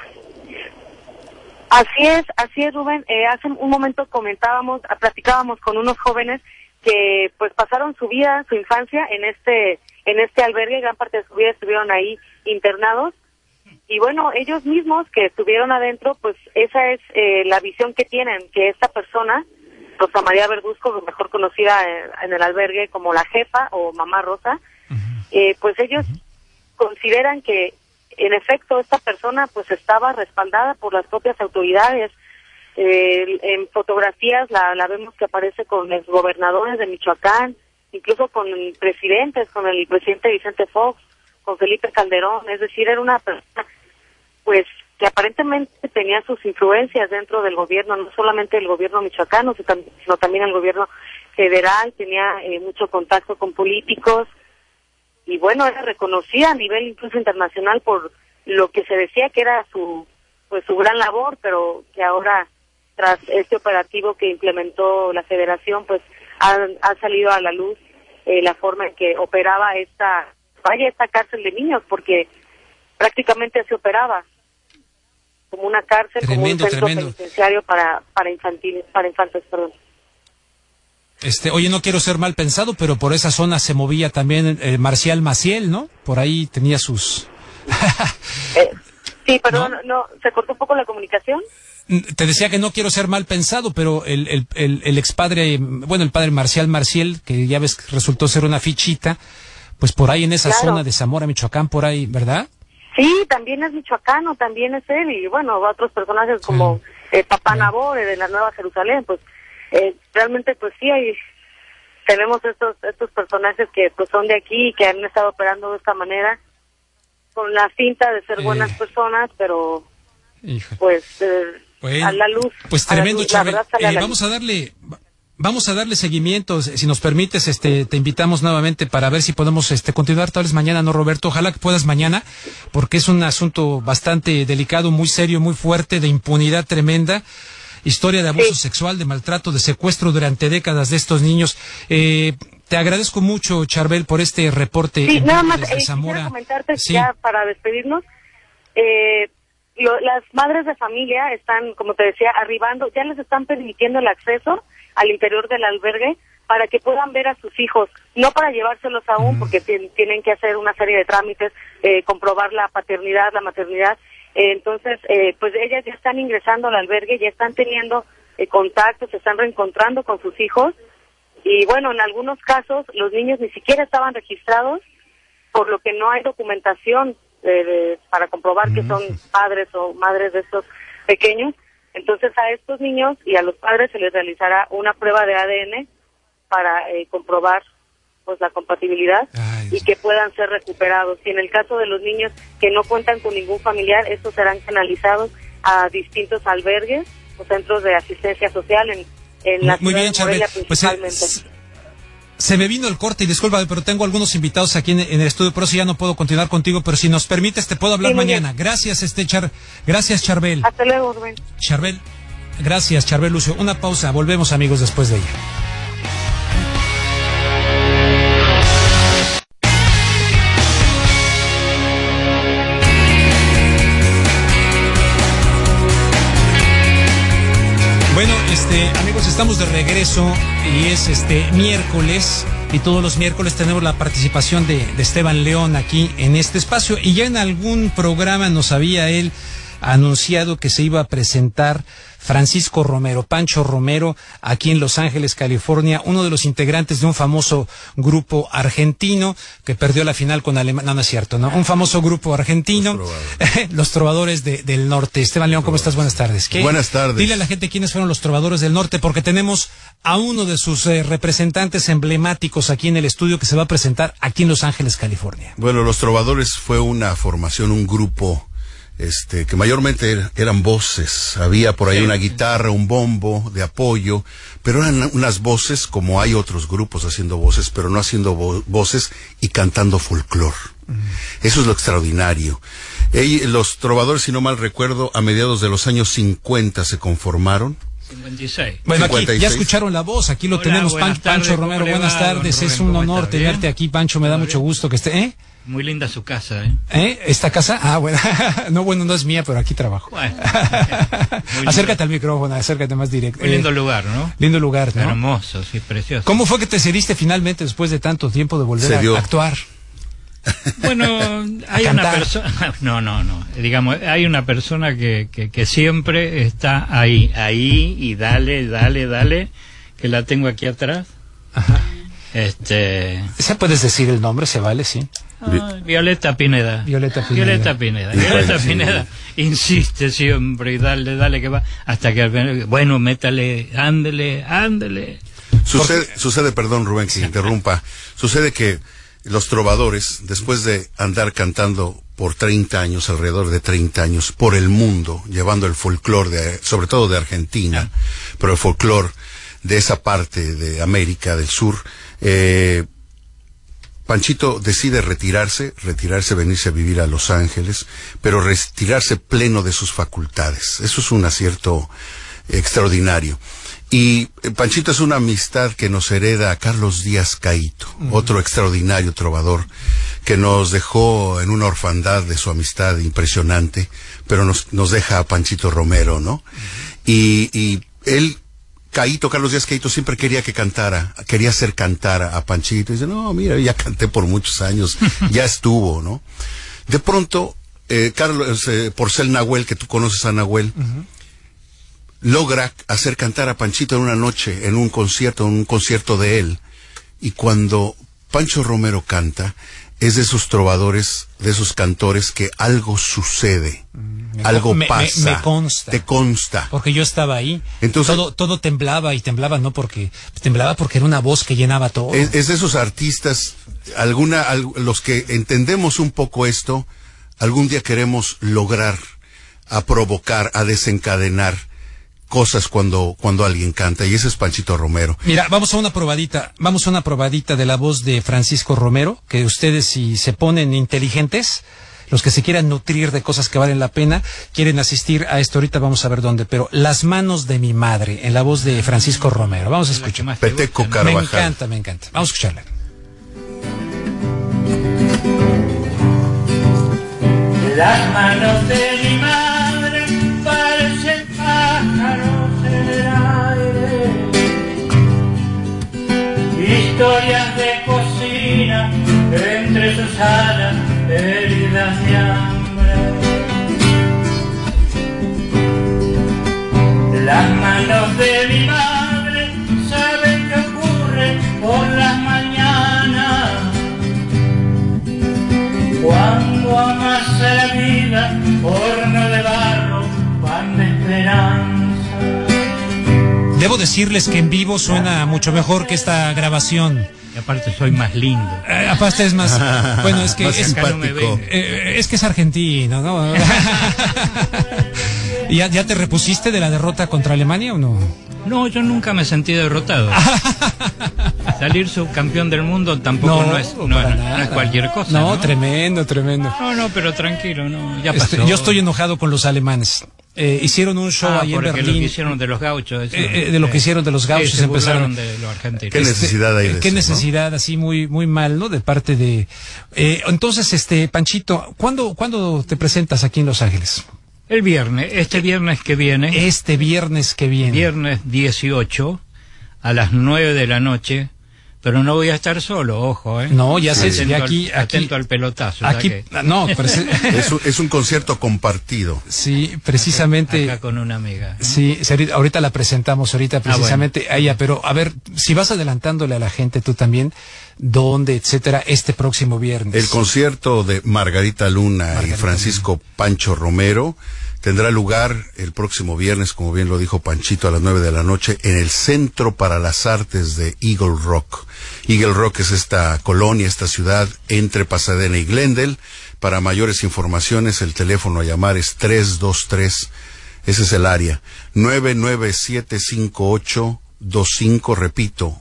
Así es, Rubén. Hace un momento platicábamos con unos jóvenes que pues pasaron su vida, su infancia en este albergue, gran parte de su vida estuvieron ahí internados, y bueno, ellos mismos que estuvieron adentro, pues esa es la visión que tienen, que esta persona, Rosa María Verduzco, mejor conocida en el albergue como la jefa o mamá Rosa, pues ellos consideran que en efecto esta persona pues estaba respaldada por las propias autoridades. En fotografías la vemos que aparece con los gobernadores de Michoacán, incluso con presidentes, con el presidente Vicente Fox, con Felipe Calderón, es decir, era una persona pues que aparentemente tenía sus influencias dentro del gobierno, no solamente el gobierno michoacano, sino también el gobierno federal, tenía mucho contacto con políticos, y bueno, era reconocida a nivel incluso internacional por lo que se decía que era su gran labor, pero que ahora, tras este operativo que implementó la federación, pues ha salido a la luz la forma en que operaba esta cárcel de niños, porque prácticamente se operaba como una cárcel, como un centro penitenciario para infantes, perdón. Oye, no quiero ser mal pensado, pero por esa zona se movía también Marcial Maciel, ¿no? Por ahí tenía sus... sí, perdón, ¿no? ¿Se cortó un poco la comunicación? Te decía que no quiero ser mal pensado, pero el expadre, bueno, el padre Marcial Maciel, que ya ves que resultó ser una fichita, pues por ahí en esa zona de Zamora, Michoacán, por ahí, ¿verdad? Sí, también es michoacano, también es él, y bueno, otros personajes como Papá Nabore de la Nueva Jerusalén, pues realmente pues sí, tenemos estos personajes que pues son de aquí y que han estado operando de esta manera, con la finta de ser buenas personas, pero pues a la luz. Pues tremendo, Charbel. Vamos a darle seguimiento, si nos permites, te invitamos nuevamente para ver si podemos continuar tal vez mañana, ¿no, Roberto? Ojalá que puedas mañana, porque es un asunto bastante delicado, muy serio, muy fuerte, de impunidad tremenda, historia de abuso sexual, de maltrato, de secuestro durante décadas de estos niños. Te agradezco mucho, Charbel, por este reporte. Sí, nada más, desde Zamora. Quisiera comentarte ya para despedirnos, las madres de familia están, como te decía, arribando, ya les están permitiendo el acceso al interior del albergue para que puedan ver a sus hijos, no para llevárselos aún, porque tienen que hacer una serie de trámites, comprobar la paternidad, la maternidad. Entonces, pues ellas ya están ingresando al albergue, ya están teniendo contactos, se están reencontrando con sus hijos, y bueno, en algunos casos los niños ni siquiera estaban registrados, por lo que no hay documentación para comprobar que son padres o madres de estos pequeños. Entonces a estos niños y a los padres se les realizará una prueba de ADN para comprobar pues la compatibilidad y que puedan ser recuperados. Y en el caso de los niños que no cuentan con ningún familiar, estos serán canalizados a distintos albergues o centros de asistencia social en la Muy ciudad bien, de Morelia Charbel. Pues, principalmente. se me vino el corte y discúlpame, pero tengo algunos invitados aquí en el estudio, por eso ya no puedo continuar contigo, pero si nos permites te puedo hablar mañana. Bien. Gracias, gracias, Charbel. Hasta luego, Rubén. Charbel, gracias, Charbel Lucio. Una pausa, volvemos, amigos, después de ella. Bueno, amigos, estamos de regreso y es miércoles y todos los miércoles tenemos la participación de Esteban León aquí en este espacio y ya en algún programa nos había él anunciado que se iba a presentar Francisco Romero, Pancho Romero, aquí en Los Ángeles, California, uno de los integrantes de un famoso grupo argentino que perdió la final con Alemania. No es cierto, ¿no? Un famoso grupo argentino, los Trovadores del Norte. Esteban León, ¿cómo estás? Buenas tardes. Buenas tardes. Dile a la gente quiénes fueron los Trovadores del Norte, porque tenemos a uno de sus representantes emblemáticos aquí en el estudio que se va a presentar aquí en Los Ángeles, California. Bueno, los Trovadores fue una formación, un grupo que mayormente eran voces. Había por ahí una guitarra, un bombo de apoyo, pero eran unas voces como hay otros grupos haciendo voces, pero no haciendo voces y cantando folclore. Eso es lo extraordinario. Los Trovadores, si no mal recuerdo, a mediados de los años 50 se conformaron. 56. Bueno, aquí ya escucharon la voz, aquí lo tenemos, Pancho Romero, buenas tardes, es un honor tenerte aquí, Pancho, me da mucho gusto que esté, Muy linda su casa, ¿Esta casa? Ah, bueno, no es mía, pero aquí trabajo. Bueno, acércate al micrófono, acércate más directo. Muy lindo lugar, ¿no? Lindo lugar, ¿no? Hermoso, sí, precioso. ¿Cómo fue que te cediste finalmente después de tanto tiempo de volver a actuar? Bueno, hay una persona, no, digamos, hay una persona que siempre está ahí y dale, que la tengo aquí atrás. Ajá. ¿Se puedes decir el nombre? ¿Se vale? Sí. Violeta Pineda. Violeta Pineda insiste siempre y dale que va hasta que bueno, métale, ándele. Sucede, perdón, Rubén, que interrumpa. Sucede que los Trovadores, después de andar cantando por 30 años, alrededor de 30 años, por el mundo, llevando el folclore, sobre todo de Argentina, pero el folclore de esa parte de América del Sur, Panchito decide retirarse, venirse a vivir a Los Ángeles, pero retirarse pleno de sus facultades. Eso es un acierto extraordinario. Y Panchito es una amistad que nos hereda a Carlos Díaz Caíto, otro extraordinario trovador, que nos dejó en una orfandad de su amistad impresionante, pero nos deja a Panchito Romero, ¿no? Y él, Carlos Díaz Caíto, siempre quería hacer cantar a Panchito. Y dice, no, mira, ya canté por muchos años, ya estuvo, ¿no? De pronto, Carlos Porcel Nahuel, que tú conoces a Nahuel, logra hacer cantar a Panchito en una noche, en un concierto de él. Y cuando Pancho Romero canta, es de esos trovadores, de esos cantores que algo sucede, algo pasa. Me consta. Te consta. Porque yo estaba ahí. Entonces, todo temblaba, y temblaba no porque temblaba porque era una voz que llenaba todo. Es de esos artistas, los que entendemos un poco esto, algún día queremos lograr a provocar, a desencadenar cosas cuando alguien canta, y ese es Panchito Romero. Mira, vamos a una probadita de la voz de Francisco Romero, que ustedes, si se ponen inteligentes, los que se quieran nutrir de cosas que valen la pena, quieren asistir a esto, ahorita vamos a ver dónde, pero Las manos de mi madre, en la voz de Francisco Romero. Vamos a escuchar. Peteco Carvajal. Me encanta. Vamos a escucharla. Las manos de mi madre parecen pájaros en el aire, historias de cocina entre sus alas, heridas de hambre. Las manos de mi madre saben qué ocurre por las mañanas, cuando amasa la vida, horno de barro, pan de esperanza. Debo decirles que en vivo suena mucho mejor que esta grabación. Y aparte soy más lindo. Aparte es más, bueno, es que más simpático. Es que es argentino, ¿no? ¿Ya te repusiste de la derrota contra Alemania o no? No, yo nunca me sentí derrotado. Salir subcampeón del mundo tampoco no es cualquier cosa. No, tremendo. No, pero tranquilo, no, ya pasó. Yo estoy enojado con los alemanes. Hicieron un show ahí en Berlín. Lo que hicieron de los gauchos. De lo que hicieron de los gauchos. Se empezaron de los argentinos. ¿Qué necesidad hay de qué eso, necesidad, ¿no? Así muy mal, ¿no? De parte de... entonces, Panchito, ¿cuándo te presentas aquí en Los Ángeles? El viernes, este viernes que viene. Viernes 18 a las 9 de la noche. Pero no voy a estar solo, ojo, ¿eh? No, ya sé, atento al pelotazo. No, pero es un concierto compartido. Sí, precisamente. Acá con una amiga, ¿no? Sí, ahorita la presentamos, precisamente a ella, pero a ver, si vas adelantándole a la gente tú también, dónde, etcétera, este próximo viernes. El concierto de Margarita Luna y Francisco Pancho Romero tendrá lugar el próximo viernes, como bien lo dijo Panchito, a las 9 de la noche, en el Centro para las Artes de Eagle Rock. Eagle Rock es esta colonia, esta ciudad entre Pasadena y Glendale. Para mayores informaciones, el teléfono a llamar es 323, ese es el área, 9975825, repito,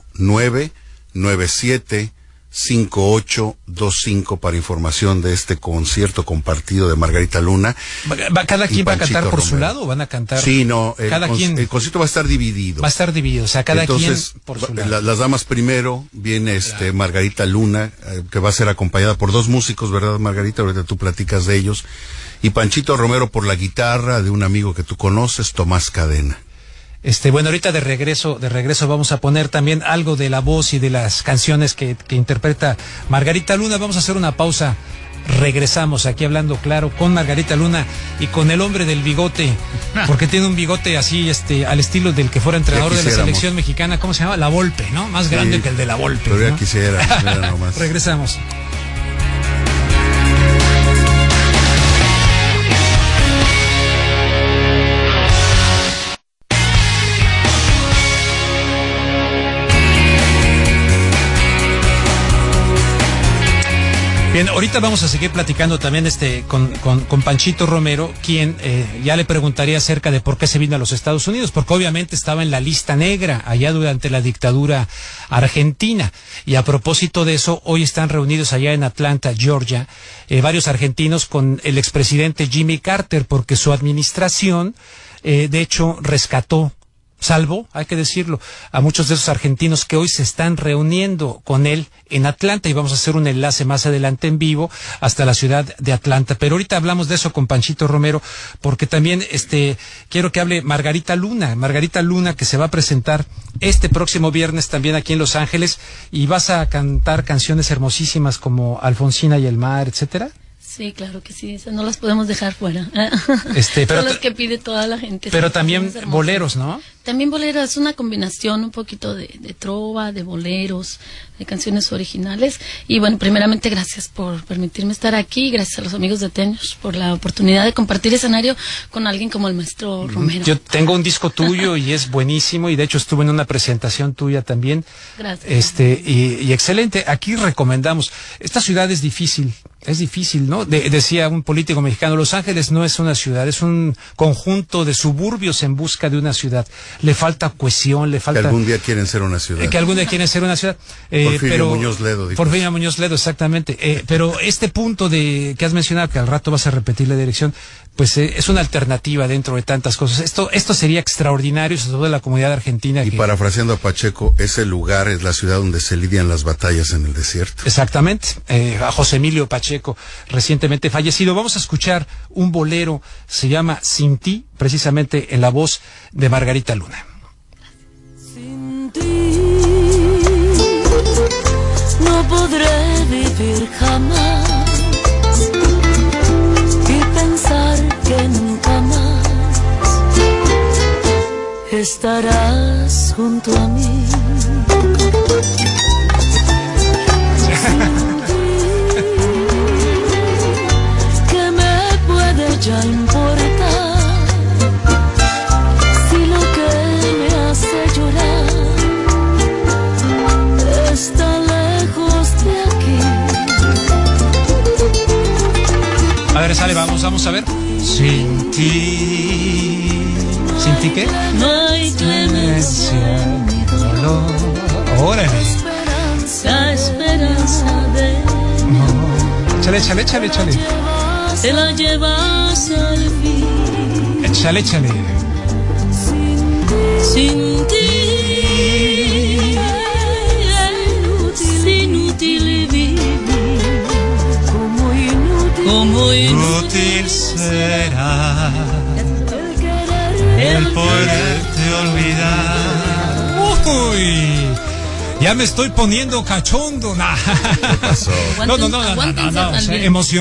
9975825 para información de este concierto compartido de Margarita Luna. ¿Cada quien va a cantar por su lado o van a cantar? Sí, no, el concierto va a estar dividido. Va a estar dividido, o sea, cada quien por su lado. Las damas primero, viene Margarita Luna, que va a ser acompañada por dos músicos, ¿verdad, Margarita? Ahorita tú platicas de ellos. Y Panchito Romero por la guitarra de un amigo que tú conoces, Tomás Cadena. Bueno, ahorita de regreso vamos a poner también algo de la voz y de las canciones que interpreta Margarita Luna. Vamos a hacer una pausa. Regresamos aquí hablando claro con Margarita Luna y con el hombre del bigote, porque tiene un bigote así, al estilo del que fuera entrenador de la selección mexicana. ¿Cómo se llama? La Volpe, ¿no? Más grande que el de la Volpe. Pero ya ¿no? quisiera, mira nomás. Regresamos. Bien, ahorita vamos a seguir platicando también con Panchito Romero, quien ya le preguntaría acerca de por qué se vino a los Estados Unidos, porque obviamente estaba en la lista negra allá durante la dictadura argentina. Y a propósito de eso, hoy están reunidos allá en Atlanta, Georgia, varios argentinos con el expresidente Jimmy Carter, porque su administración, de hecho, salvo, hay que decirlo, a muchos de esos argentinos que hoy se están reuniendo con él en Atlanta, y vamos a hacer un enlace más adelante en vivo hasta la ciudad de Atlanta. Pero ahorita hablamos de eso con Panchito Romero, porque también quiero que hable Margarita Luna, que se va a presentar este próximo viernes también aquí en Los Ángeles, y vas a cantar canciones hermosísimas como Alfonsina y el mar, etcétera. Sí, claro que sí, esas no las podemos dejar fuera. Pero son las que pide toda la gente. Pero también boleros, ¿no? También boleros, es una combinación un poquito de trova, de boleros, de canciones originales. Y bueno, primeramente gracias por permitirme estar aquí, gracias a los amigos de Teños por la oportunidad de compartir escenario con alguien como el maestro Romero. Yo tengo un disco tuyo y es buenísimo, y de hecho estuve en una presentación tuya también. Gracias. Y excelente. Aquí recomendamos. Esta ciudad es difícil, ¿no? Decía un político mexicano, Los Ángeles no es una ciudad, es un conjunto de suburbios en busca de una ciudad. Le falta cohesión, le falta... Que algún día quieren ser una ciudad. Porfirio Muñoz Ledo. Porfirio Muñoz Ledo, exactamente. Pero este punto que has mencionado, que al rato vas a repetir la dirección, pues es una alternativa dentro de tantas cosas. Esto sería extraordinario, sobre todo de la comunidad argentina. Y parafraseando a Pacheco, ese lugar es la ciudad donde se lidian las batallas en el desierto. Exactamente. A José Emilio Pacheco, recientemente fallecido. Vamos a escuchar un bolero, se llama Sin ti, precisamente en la voz de Margarita Luna. Sin ti no podré vivir jamás, y pensar que nunca más estarás junto a mí. Sin ti, ¿qué me puede ya importar? Si lo que me hace llorar está lejos de aquí. A ver, sale, vamos a ver. Sin ti ¿Sin ti qué? No hay clemencia ni dolor. Órale. La esperanza de Échale. te la llevas al fin. Échale. Sin ti es inútil vivir. Como inútil será el poderte olvidar. Uy, ya me estoy poniendo cachondo. Nah. ¿Qué pasó? No, o sea,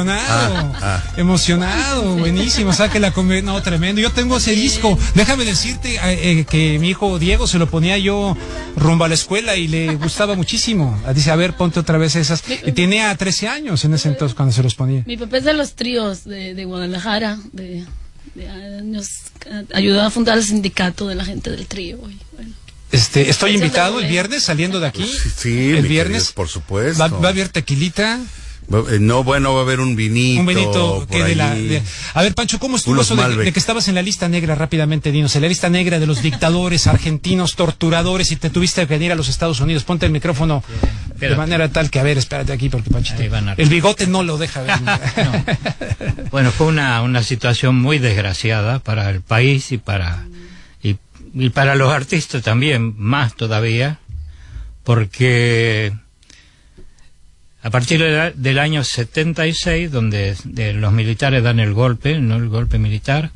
emocionado, buenísimo, saque la comedia, no, tremendo. Yo tengo ese disco, déjame decirte que mi hijo Diego se lo ponía yo rumbo a la escuela y le gustaba muchísimo. Dice, a ver, ponte otra vez esas. Y tenía 13 años en ese entonces cuando se los ponía. Mi papá es de los tríos de Guadalajara, de años, ayudó a fundar el sindicato de la gente del trío. Y, bueno. Estoy invitado el viernes saliendo de aquí. Sí, el viernes, querido, por supuesto. ¿Va a haber tequilita? No, bueno, va a haber un vinito. Un vinito que A ver, Pancho, ¿cómo estuvo eso de que estabas en la lista negra rápidamente, dinos? En la lista negra de los dictadores argentinos, torturadores, y te tuviste que venir a los Estados Unidos. Ponte el micrófono de manera tal que, a ver, espérate aquí porque Panchito, el bigote no lo deja ver. No. Bueno, fue una situación muy desgraciada para el país y para los artistas también, más todavía, porque a partir del año 76, donde los militares dan el golpe, ¿no? El golpe militar,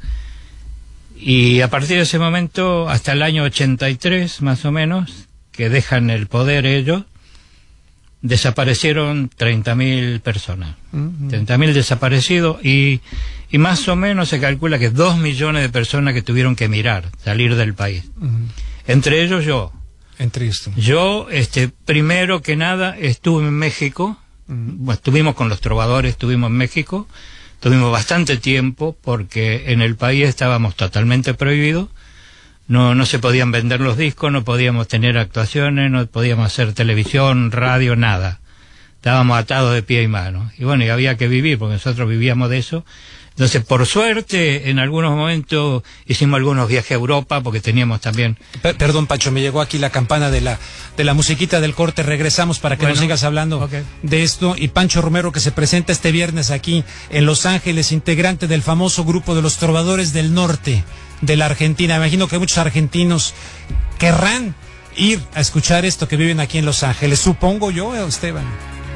y a partir de ese momento hasta el año 83, más o menos, que dejan el poder ellos, desaparecieron 30.000 personas. 30.000 desaparecidos y más o menos se calcula que 2 millones de personas que tuvieron que emigrar, salir del país. Entre ellos yo. Entre esto. Yo, primero que nada, estuve en México. Bueno, estuvimos con los trovadores, estuvimos en México. Tuvimos bastante tiempo porque en el país estábamos totalmente prohibidos. No se podían vender los discos, no podíamos tener actuaciones, no podíamos hacer televisión, radio, nada. Estábamos atados de pie y mano. Y bueno, y había que vivir, porque nosotros vivíamos de eso. Entonces, por suerte, en algunos momentos hicimos algunos viajes a Europa, porque teníamos también... Perdón, Pacho, me llegó aquí la campana de la musiquita del corte. Regresamos para que nos sigas hablando de esto. Y Pancho Romero, que se presenta este viernes aquí en Los Ángeles, integrante del famoso grupo de los Trovadores del Norte de la Argentina. Me imagino que muchos argentinos querrán ir a escuchar esto que viven aquí en Los Ángeles. Supongo yo, Esteban.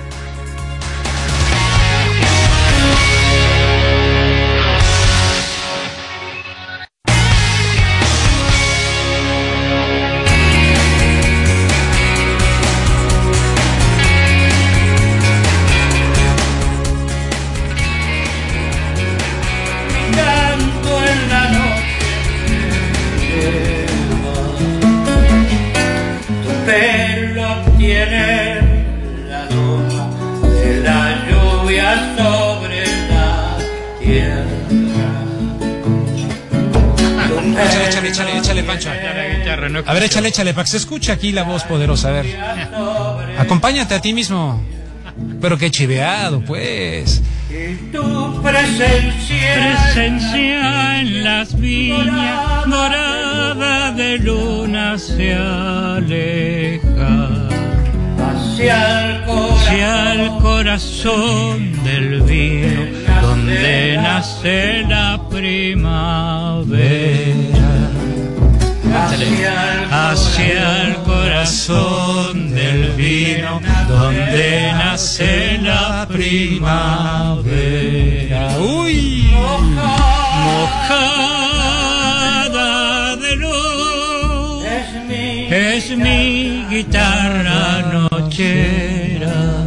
Échale, Pancho. A ver, échale, para que se escuche aquí la voz poderosa. A ver. Acompáñate a ti mismo. Pero qué chiveado, pues. Tu presencia en las viñas morada de luna se aleja hacia el corazón del vino donde nace la primavera. Hacia el corazón del vino donde nace la primavera. Uy, mojada de luz es mi guitarra nochera,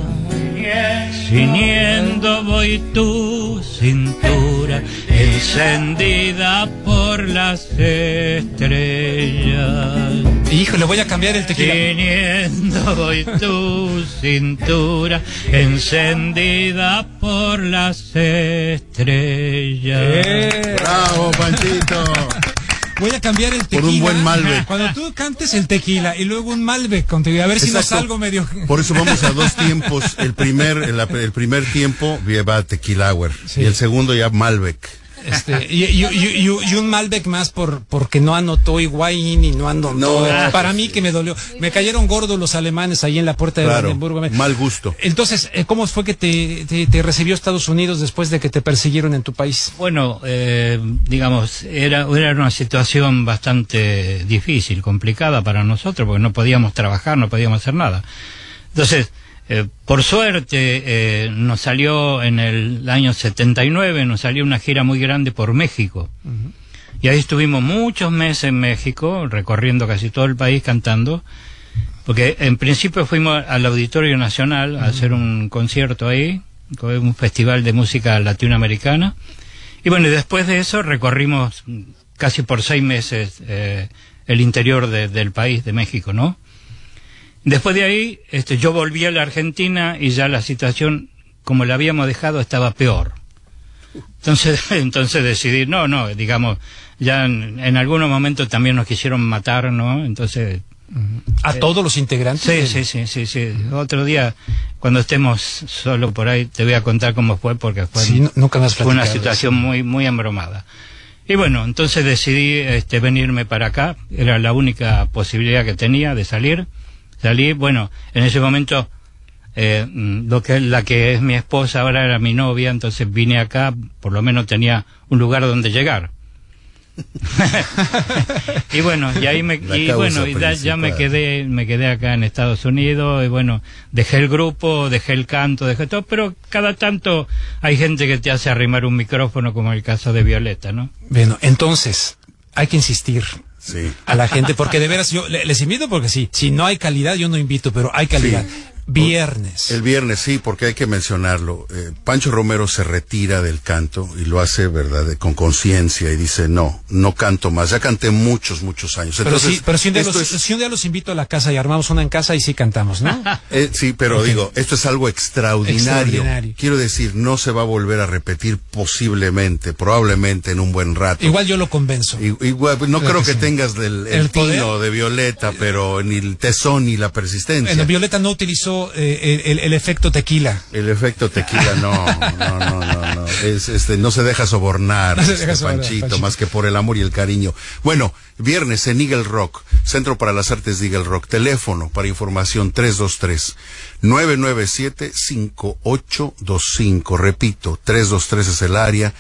ciñendo voy tu cintura encendida por las estrellas. Hijo, le voy a cambiar el tequila. Ciñendo voy tu cintura encendida por las estrellas. ¡Bravo, Panchito! Voy a cambiar el tequila. Por un buen Malbec. Cuando tú cantes el tequila y luego un Malbec contigo, a ver si no salgo medio... Por eso vamos a 2 tiempos. El primer tiempo lleva tequila hour, sí. Y el segundo ya Malbec. Y un Malbec más porque no anotó Higuaín y no anotó. Para mí que me dolió. Me cayeron gordos los alemanes ahí en la puerta de Brandenburgo. Mal gusto. Entonces, ¿cómo fue que te recibió Estados Unidos después de que te persiguieron en tu país? Bueno, digamos, era una situación bastante difícil, complicada para nosotros, porque no podíamos trabajar, no podíamos hacer nada. Entonces, por suerte, nos salió en el año 79, nos salió una gira muy grande por México. Uh-huh. Y ahí estuvimos muchos meses en México, recorriendo casi todo el país cantando, porque en principio fuimos al Auditorio Nacional a hacer un concierto ahí, un festival de música latinoamericana. Y bueno, y después de eso recorrimos casi por 6 meses el interior del país, de México, ¿no? Después de ahí, yo volví a la Argentina y ya la situación, como la habíamos dejado, estaba peor. Entonces decidí, digamos, ya en algunos momentos también nos quisieron matar, ¿no? Entonces... ¿A todos los integrantes? Sí. Otro día, cuando estemos solo por ahí, te voy a contar cómo fue, porque fue, nunca me has fue una situación muy, muy embromada. Y bueno, entonces decidí venirme para acá, era la única posibilidad que tenía de salir. Salí, bueno, en ese momento la que es mi esposa ahora era mi novia, entonces vine acá, por lo menos tenía un lugar donde llegar. Y bueno, y ahí ya me quedé acá en Estados Unidos, y bueno, dejé el grupo, dejé el canto, dejé todo, pero cada tanto hay gente que te hace arrimar un micrófono, como el caso de Violeta, ¿no? Bueno, entonces hay que insistir. Sí. A la gente, porque de veras yo les invito, porque si no hay calidad yo no invito, pero hay calidad. Sí. Viernes. El viernes, sí, porque hay que mencionarlo. Pancho Romero se retira del canto y lo hace, ¿verdad?, con conciencia, y dice, no canto más. Ya canté muchos años. Entonces, pero si un día los invito a la casa y armamos una en casa y sí cantamos, ¿no? Sí, pero digo, esto es algo extraordinario. Quiero decir, no se va a volver a repetir probablemente en un buen rato. Igual yo lo convenzo. Igual, no creo que tengas el tino de Violeta, pero ni el tesón ni la persistencia. Bueno, Violeta no utilizó el efecto tequila. El efecto tequila, no. No se deja sobornar, Panchito, más que por el amor y el cariño. Bueno, viernes en Eagle Rock, Centro para las Artes de Eagle Rock. Teléfono para información 323-997-5825. Repito, 323 es el área,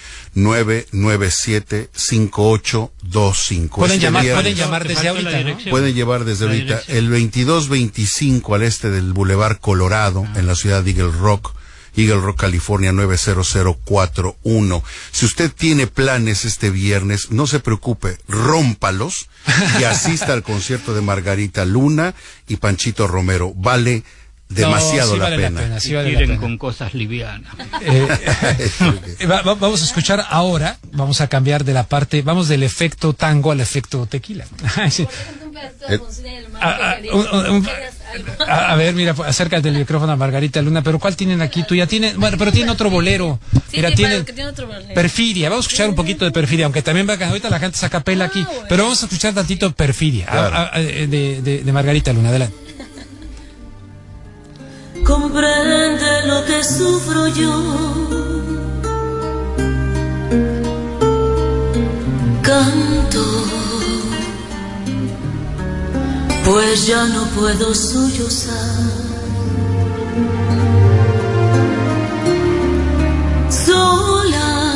997-5825. Pueden llamar desde ahorita, ¿no? Pueden llevar desde ahorita. El 2225 al este del Boulevard Colorado, en la ciudad de Eagle Rock, California 90041. Si usted tiene planes este viernes, no se preocupe, rómpalos y asista al concierto de Margarita Luna y Panchito Romero. Vale demasiado la pena. Tiren con cosas livianas. Vamos a escuchar ahora, vamos a cambiar de la parte, vamos del efecto tango al efecto tequila. A ver, mira, acércate del micrófono a Margarita Luna, pero ¿cuál tienen aquí? Tú ya tienes, bueno, pero tiene otro bolero. Sí, mira, tiene otro bolero. Perfidia. Vamos a escuchar un poquito de Perfidia, aunque también ahorita la gente saca pela aquí, pero vamos a escuchar tantito Perfidia, claro. de Margarita Luna. Adelante. Comprende lo que sufro yo, canto, pues ya no puedo sollozar, sola,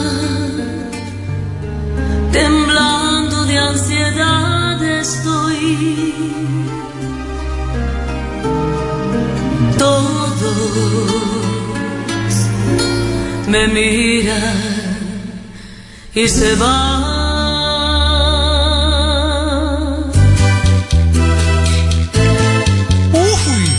temblando de ansiedad estoy. Todos me miran y se van. ¡Uy!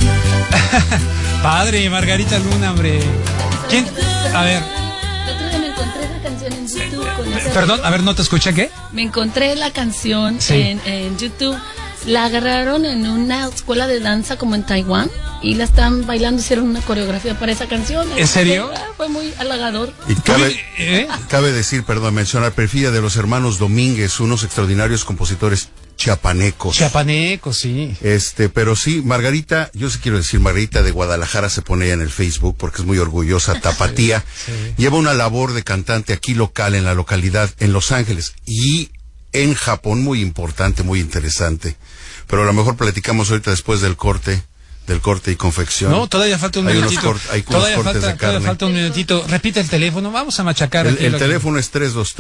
Padre, Margarita Luna, hombre. ¿Quién? A ver. El otro día me encontré esa canción en YouTube. Perdón, a ver, ¿no te escuché qué? Me encontré la canción en YouTube. La agarraron en una escuela de danza como en Taiwán y la están bailando, hicieron una coreografía para esa canción. ¿En serio? Fue muy halagador. Y cabe decir, mencionar Perfidia de los hermanos Domínguez, unos extraordinarios compositores chiapanecos. Chiapanecos, sí. Pero sí, Margarita, yo sí quiero decir, Margarita de Guadalajara se pone ella en el Facebook porque es muy orgullosa, tapatía. Sí. Lleva una labor de cantante aquí local, en la localidad, en Los Ángeles y en Japón, muy importante, muy interesante. Pero a lo mejor platicamos ahorita después del corte y confección. No, todavía falta un minutito. Todavía falta un minutito. Repite el teléfono, vamos a machacar. El teléfono es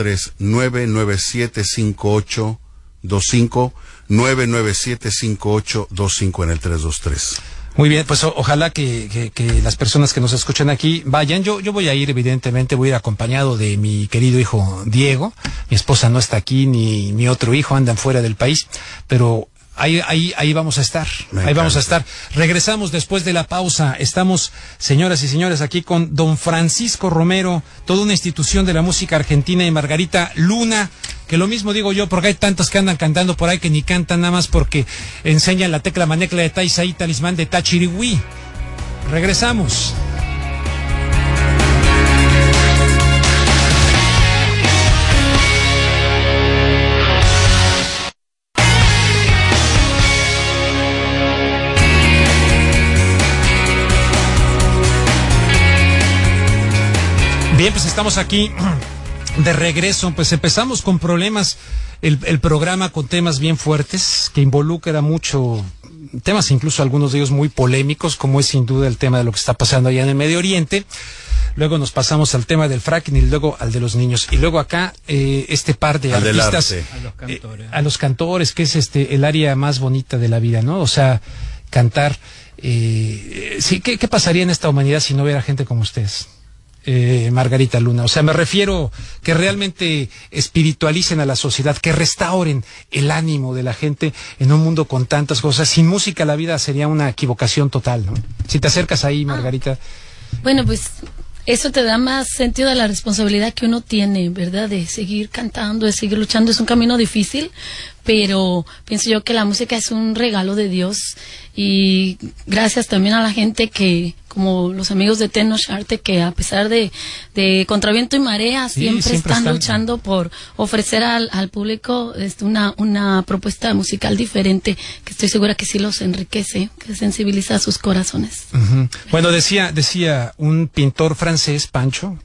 323-997-5825, 997-5825 en el 323. Muy bien, pues ojalá que las personas que nos escuchan aquí vayan. Yo voy a ir, evidentemente, voy a ir acompañado de mi querido hijo Diego. Mi esposa no está aquí, ni mi otro hijo, andan fuera del país, pero ahí vamos a estar. Vamos a estar. Regresamos después de la pausa. Estamos, señoras y señores, aquí con don Francisco Romero, toda una institución de la música argentina, y Margarita Luna, que lo mismo digo yo, porque hay tantos que andan cantando por ahí que ni cantan nada más porque enseñan la tecla manecla de Taisaí, talismán de Tachirigüí. Regresamos. Bien, pues estamos aquí de regreso. Pues empezamos con problemas, el programa con temas bien fuertes, que involucra mucho, temas incluso algunos de ellos muy polémicos, como es sin duda el tema de lo que está pasando allá en el Medio Oriente. Luego nos pasamos al tema del fracking y luego al de los niños. Y luego acá, este par de artistas, a los cantores, que es el área más bonita de la vida, ¿no? O sea, cantar. Sí, ¿qué pasaría en esta humanidad si no hubiera gente como ustedes? Margarita Luna, o sea, me refiero que realmente espiritualicen a la sociedad, que restauren el ánimo de la gente en un mundo con tantas cosas. Sin música la vida sería una equivocación total, ¿no? Si te acercas ahí, Margarita. Bueno, pues eso te da más sentido a la responsabilidad que uno tiene, ¿verdad? De seguir cantando, de seguir luchando. Es un camino difícil, pero pienso yo que la música es un regalo de Dios, y gracias también a la gente que, como los amigos de Tenoch Arte, que a pesar de contraviento y marea, siempre están luchando por ofrecer al público una propuesta musical diferente, que estoy segura que sí los enriquece, que sensibiliza a sus corazones. Uh-huh. Bueno, decía un pintor francés, Pancho,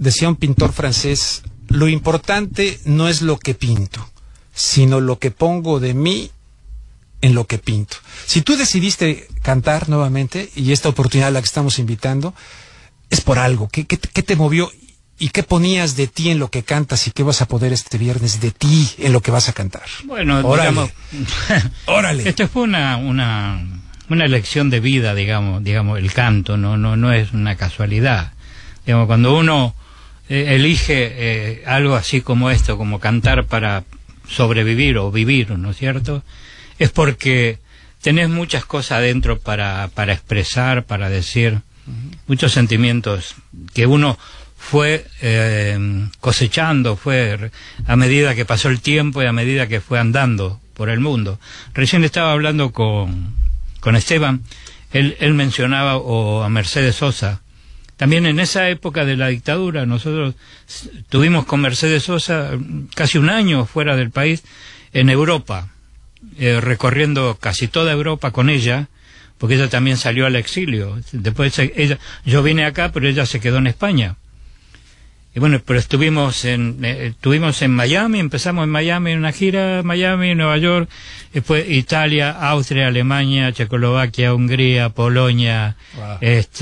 lo importante no es lo que pinto, sino lo que pongo de mí en lo que pinto. Si tú decidiste cantar nuevamente, y esta oportunidad a la que estamos invitando, es por algo. ¿Qué te movió y qué ponías de ti en lo que cantas, y qué vas a poder este viernes de ti en lo que vas a cantar? Bueno, órale. Órale. Esto fue una elección de vida, digamos, el canto, no es una casualidad. Digamos, cuando uno elige algo así como esto, como cantar para sobrevivir o vivir, ¿no es cierto?, es porque tenés muchas cosas adentro para expresar, para decir, muchos sentimientos que uno fue cosechando, fue a medida que pasó el tiempo y a medida que fue andando por el mundo. Recién estaba hablando con Esteban, él mencionaba a Mercedes Sosa. También en esa época de la dictadura, nosotros tuvimos con Mercedes Sosa casi un año fuera del país, en Europa, recorriendo casi toda Europa con ella, porque ella también salió al exilio. Después yo vine acá, pero ella se quedó en España. Y bueno, pero estuvimos en Miami, empezamos en Miami, en una gira, Miami, Nueva York, después Italia, Austria, Alemania, Checoslovaquia, Hungría, Polonia, wow.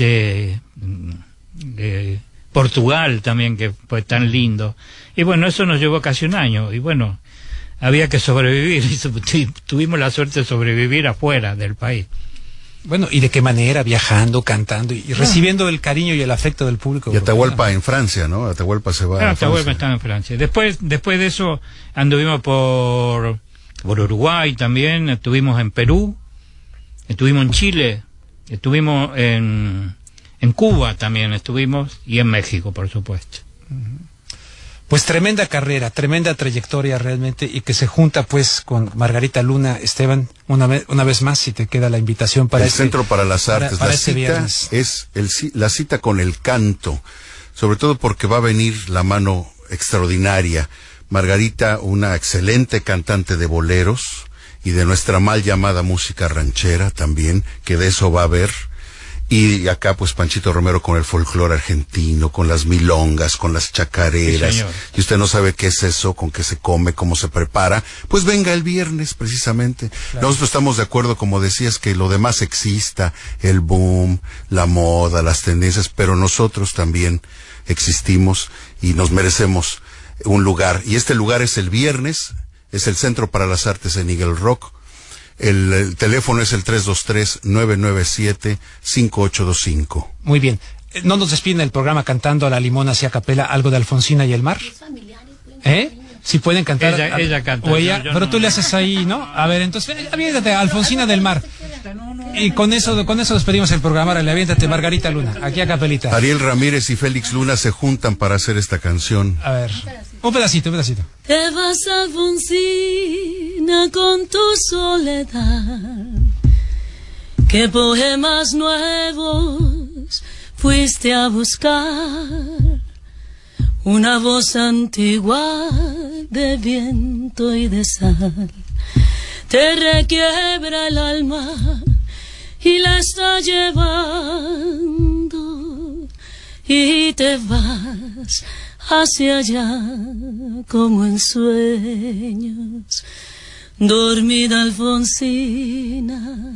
Portugal también, que fue tan lindo. Y bueno, eso nos llevó casi un año, y bueno, había que sobrevivir, y tuvimos la suerte de sobrevivir afuera del país. Bueno, ¿y de qué manera? Viajando, cantando y recibiendo el cariño y el afecto del público. Y Atahualpa en Francia, ¿no? Atahualpa se va a Atahualpa estaba en Francia. Después de eso anduvimos por Uruguay también, estuvimos en Perú, estuvimos en Chile, estuvimos en Cuba también estuvimos, y en México, por supuesto. Pues tremenda carrera, tremenda trayectoria realmente, y que se junta pues con Margarita Luna. Esteban, una vez más, si te queda la invitación para el Centro para las Artes. Para la cita viernes. Es la cita con el canto, sobre todo porque va a venir la mano extraordinaria. Margarita, una excelente cantante de boleros, y de nuestra mal llamada música ranchera también, que de eso va a haber. Y acá pues Panchito Romero con el folclore argentino, con las milongas, con las chacareras. Sí, y usted no sabe qué es eso, con qué se come, cómo se prepara, pues venga el viernes precisamente. Claro. Nosotros estamos de acuerdo, como decías, que lo demás exista, el boom, la moda, las tendencias, pero nosotros también existimos y nos merecemos un lugar. Y este lugar es el viernes, es el Centro para las Artes en Eagle Rock. El teléfono es el 323-997-5825. Muy bien. ¿No nos despiden el programa cantando a la limón hacia capela algo de Alfonsina y el mar? Si pueden cantar. Ella canta. O ella, pero tú le haces ahí, ¿no? A ver, entonces, aviéntate, Alfonsina del mar. Y con eso despedimos el programa. Ahora, aviéntate, Margarita Luna, aquí a capelita. Ariel Ramírez y Félix Luna se juntan para hacer esta canción. A ver, un pedacito. Te vas, Alfonsina, con tu soledad. ¿Qué poemas nuevos fuiste a buscar? Una voz antigua de viento y de sal te requiebra el alma y la está llevando, y te vas hacia allá como en sueños, dormida Alfonsina,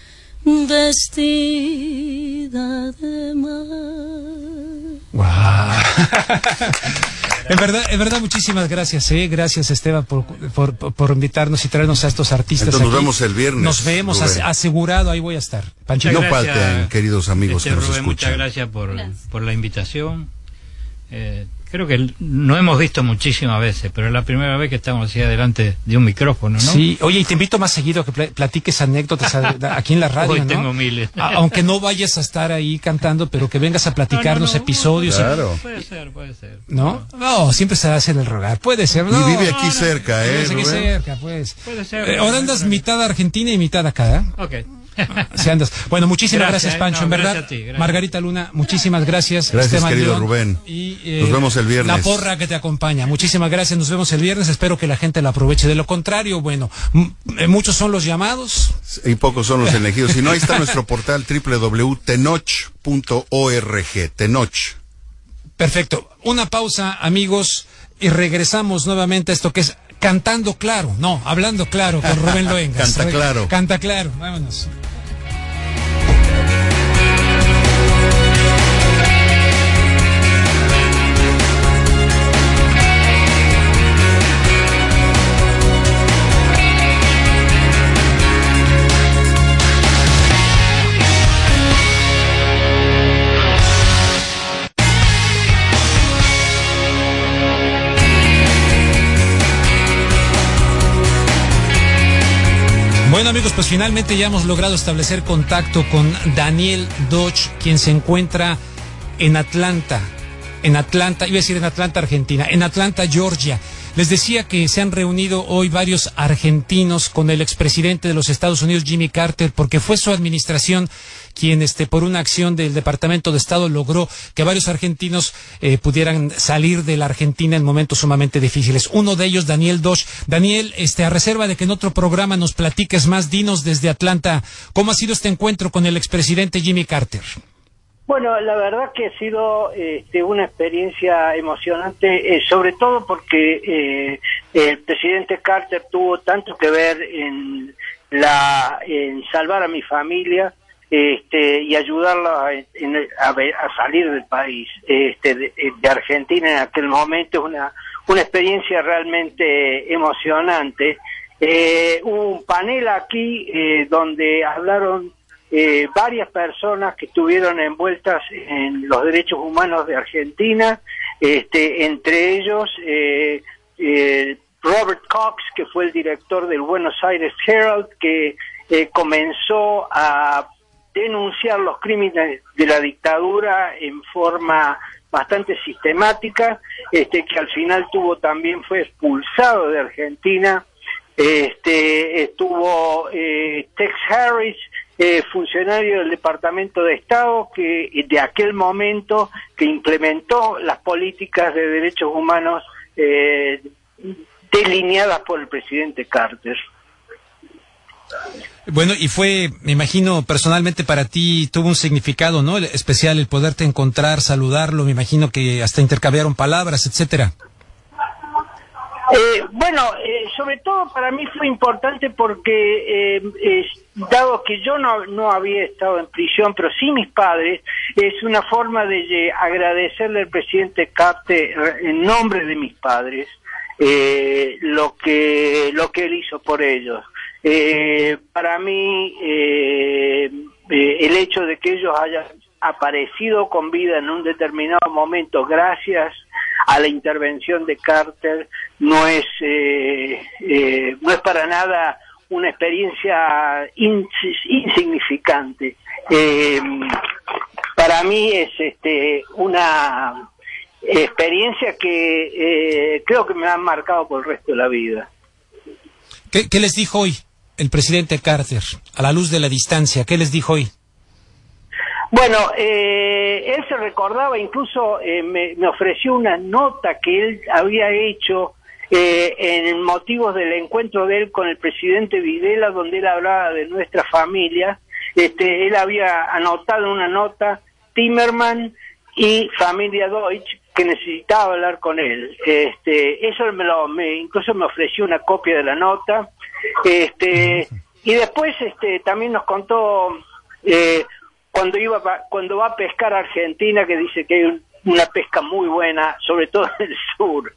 vestida de mar. Wow. En verdad, muchísimas gracias, gracias Esteban por invitarnos y traernos a estos artistas. Entonces aquí. Nos vemos el viernes. Nos vemos, asegurado, ahí voy a estar. Panchito, no falten, queridos amigos que nos Rubén, escuchan. muchas gracias por la invitación. Creo que no hemos visto muchísimas veces, pero es la primera vez que estamos así delante de un micrófono, ¿no? Sí, oye, y te invito más seguido a que platiques anécdotas aquí en la radio, Hoy ¿no? tengo miles. Aunque no vayas a estar ahí cantando, pero que vengas a platicarnos episodios. Claro. Puede ser. ¿No? No, siempre se hace el rogar. Puede ser, ¿no? Y vive aquí cerca, Vive aquí cerca, pues. Puede ser. Ahora andas mitad argentina y mitad acá, ¿eh? Ok. Si andas. Bueno, muchísimas gracias Pancho, en verdad. A ti, Margarita Luna, muchísimas gracias. Gracias, Esteban querido León, Rubén. Y, nos vemos el viernes. La porra que te acompaña. Muchísimas gracias, nos vemos el viernes. Espero que la gente la aproveche. De lo contrario, bueno, muchos son los llamados. Y pocos son los elegidos. Si no, ahí está nuestro portal www.tenoch.org. Tenoch. Perfecto. Una pausa, amigos, y regresamos nuevamente a esto que es Cantando Claro. No, Hablando Claro con Rubén Luengas. Canta claro. Canta claro. Vámonos. Bueno, amigos, pues finalmente ya hemos logrado establecer contacto con Daniel Doch, quien se encuentra en Atlanta, Argentina, en Atlanta, Georgia. Les decía que se han reunido hoy varios argentinos con el expresidente de los Estados Unidos, Jimmy Carter, porque fue su administración quien, por una acción del Departamento de Estado, logró que varios argentinos pudieran salir de la Argentina en momentos sumamente difíciles. Uno de ellos, Daniel Doch. Daniel, a reserva de que en otro programa nos platiques más, dinos desde Atlanta, ¿cómo ha sido este encuentro con el expresidente Jimmy Carter? Bueno, la verdad que ha sido una experiencia emocionante, sobre todo porque el presidente Carter tuvo tanto que ver en salvar a mi familia y ayudarla a salir del país, de Argentina en aquel momento. Una experiencia realmente emocionante. Hubo un panel aquí donde hablaron varias personas que estuvieron envueltas en los derechos humanos de Argentina, entre ellos Robert Cox, que fue el director del Buenos Aires Herald, que comenzó a denunciar los crímenes de la dictadura en forma bastante sistemática, que al final fue expulsado de Argentina. Estuvo Tex Harris, funcionario del Departamento de Estado, que de aquel momento que implementó las políticas de derechos humanos delineadas por el presidente Carter. Bueno, y fue, me imagino, personalmente para ti tuvo un significado, ¿no? Especial el poderte encontrar, saludarlo, me imagino que hasta intercambiaron palabras, etcétera. Sobre todo para mí fue importante porque, dado que yo no había estado en prisión, pero sí mis padres, es una forma de agradecerle al presidente Carter en nombre de mis padres lo que él hizo por ellos. Para mí, el hecho de que ellos hayan aparecido con vida en un determinado momento gracias a la intervención de Carter no es para nada una experiencia insignificante. Para mí es una experiencia que creo que me ha marcado por el resto de la vida. ¿Qué les dijo hoy el presidente Carter, a la luz de la distancia? ¿Qué les dijo hoy? Bueno, él se recordaba, incluso me ofreció una nota que él había hecho en motivos del encuentro de él con el presidente Videla, donde él hablaba de nuestra familia. Él había anotado en una nota Timerman y familia Deutsch, que necesitaba hablar con él. Eso incluso me ofreció una copia de la nota. Y después también nos contó cuando va a pescar a Argentina, que dice que hay una pesca muy buena, sobre todo en el sur.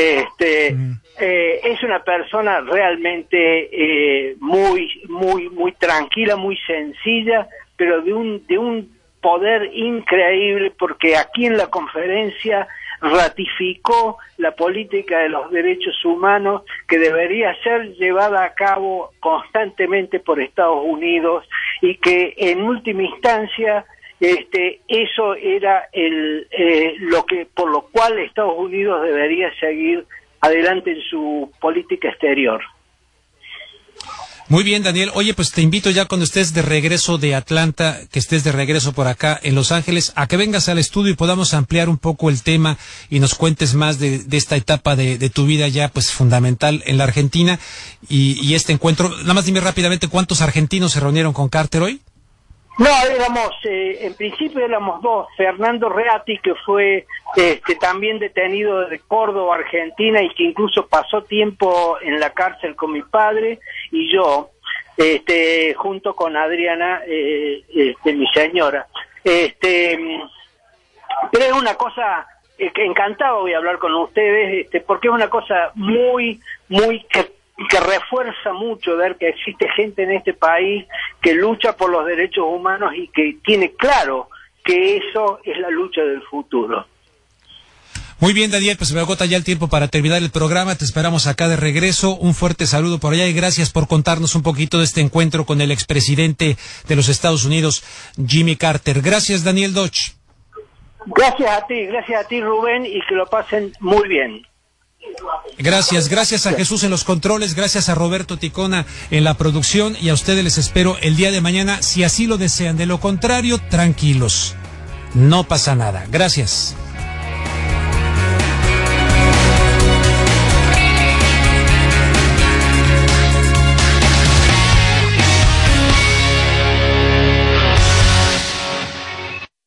Es una persona realmente muy tranquila, muy sencilla, pero de un poder increíble, porque aquí en la conferencia ratificó la política de los derechos humanos que debería ser llevada a cabo constantemente por Estados Unidos, y que en última instancia eso era por lo cual Estados Unidos debería seguir adelante en su política exterior. Muy bien, Daniel. Oye, pues te invito ya cuando estés de regreso de Atlanta, que estés de regreso por acá en Los Ángeles, a que vengas al estudio y podamos ampliar un poco el tema y nos cuentes más de esta etapa de tu vida ya pues fundamental en la Argentina y este encuentro. Nada más dime rápidamente, ¿cuántos argentinos se reunieron con Carter hoy? No, en principio éramos dos. Fernando Reati, que fue también detenido de Córdoba, Argentina, y que incluso pasó tiempo en la cárcel con mi padre, y yo, junto con Adriana, mi señora. Pero es una cosa que encantado voy a hablar con ustedes, porque es una cosa muy que refuerza mucho ver que existe gente en este país que lucha por los derechos humanos y que tiene claro que eso es la lucha del futuro. Muy bien, Daniel, pues me agota ya el tiempo para terminar el programa. Te esperamos acá de regreso. Un fuerte saludo por allá y gracias por contarnos un poquito de este encuentro con el expresidente de los Estados Unidos, Jimmy Carter. Gracias, Daniel Deutsch. Gracias a ti, Rubén, y que lo pasen muy bien. Gracias a Jesús en los controles, gracias a Roberto Ticona en la producción, y a ustedes les espero el día de mañana si así lo desean. De lo contrario, tranquilos, no pasa nada. Gracias.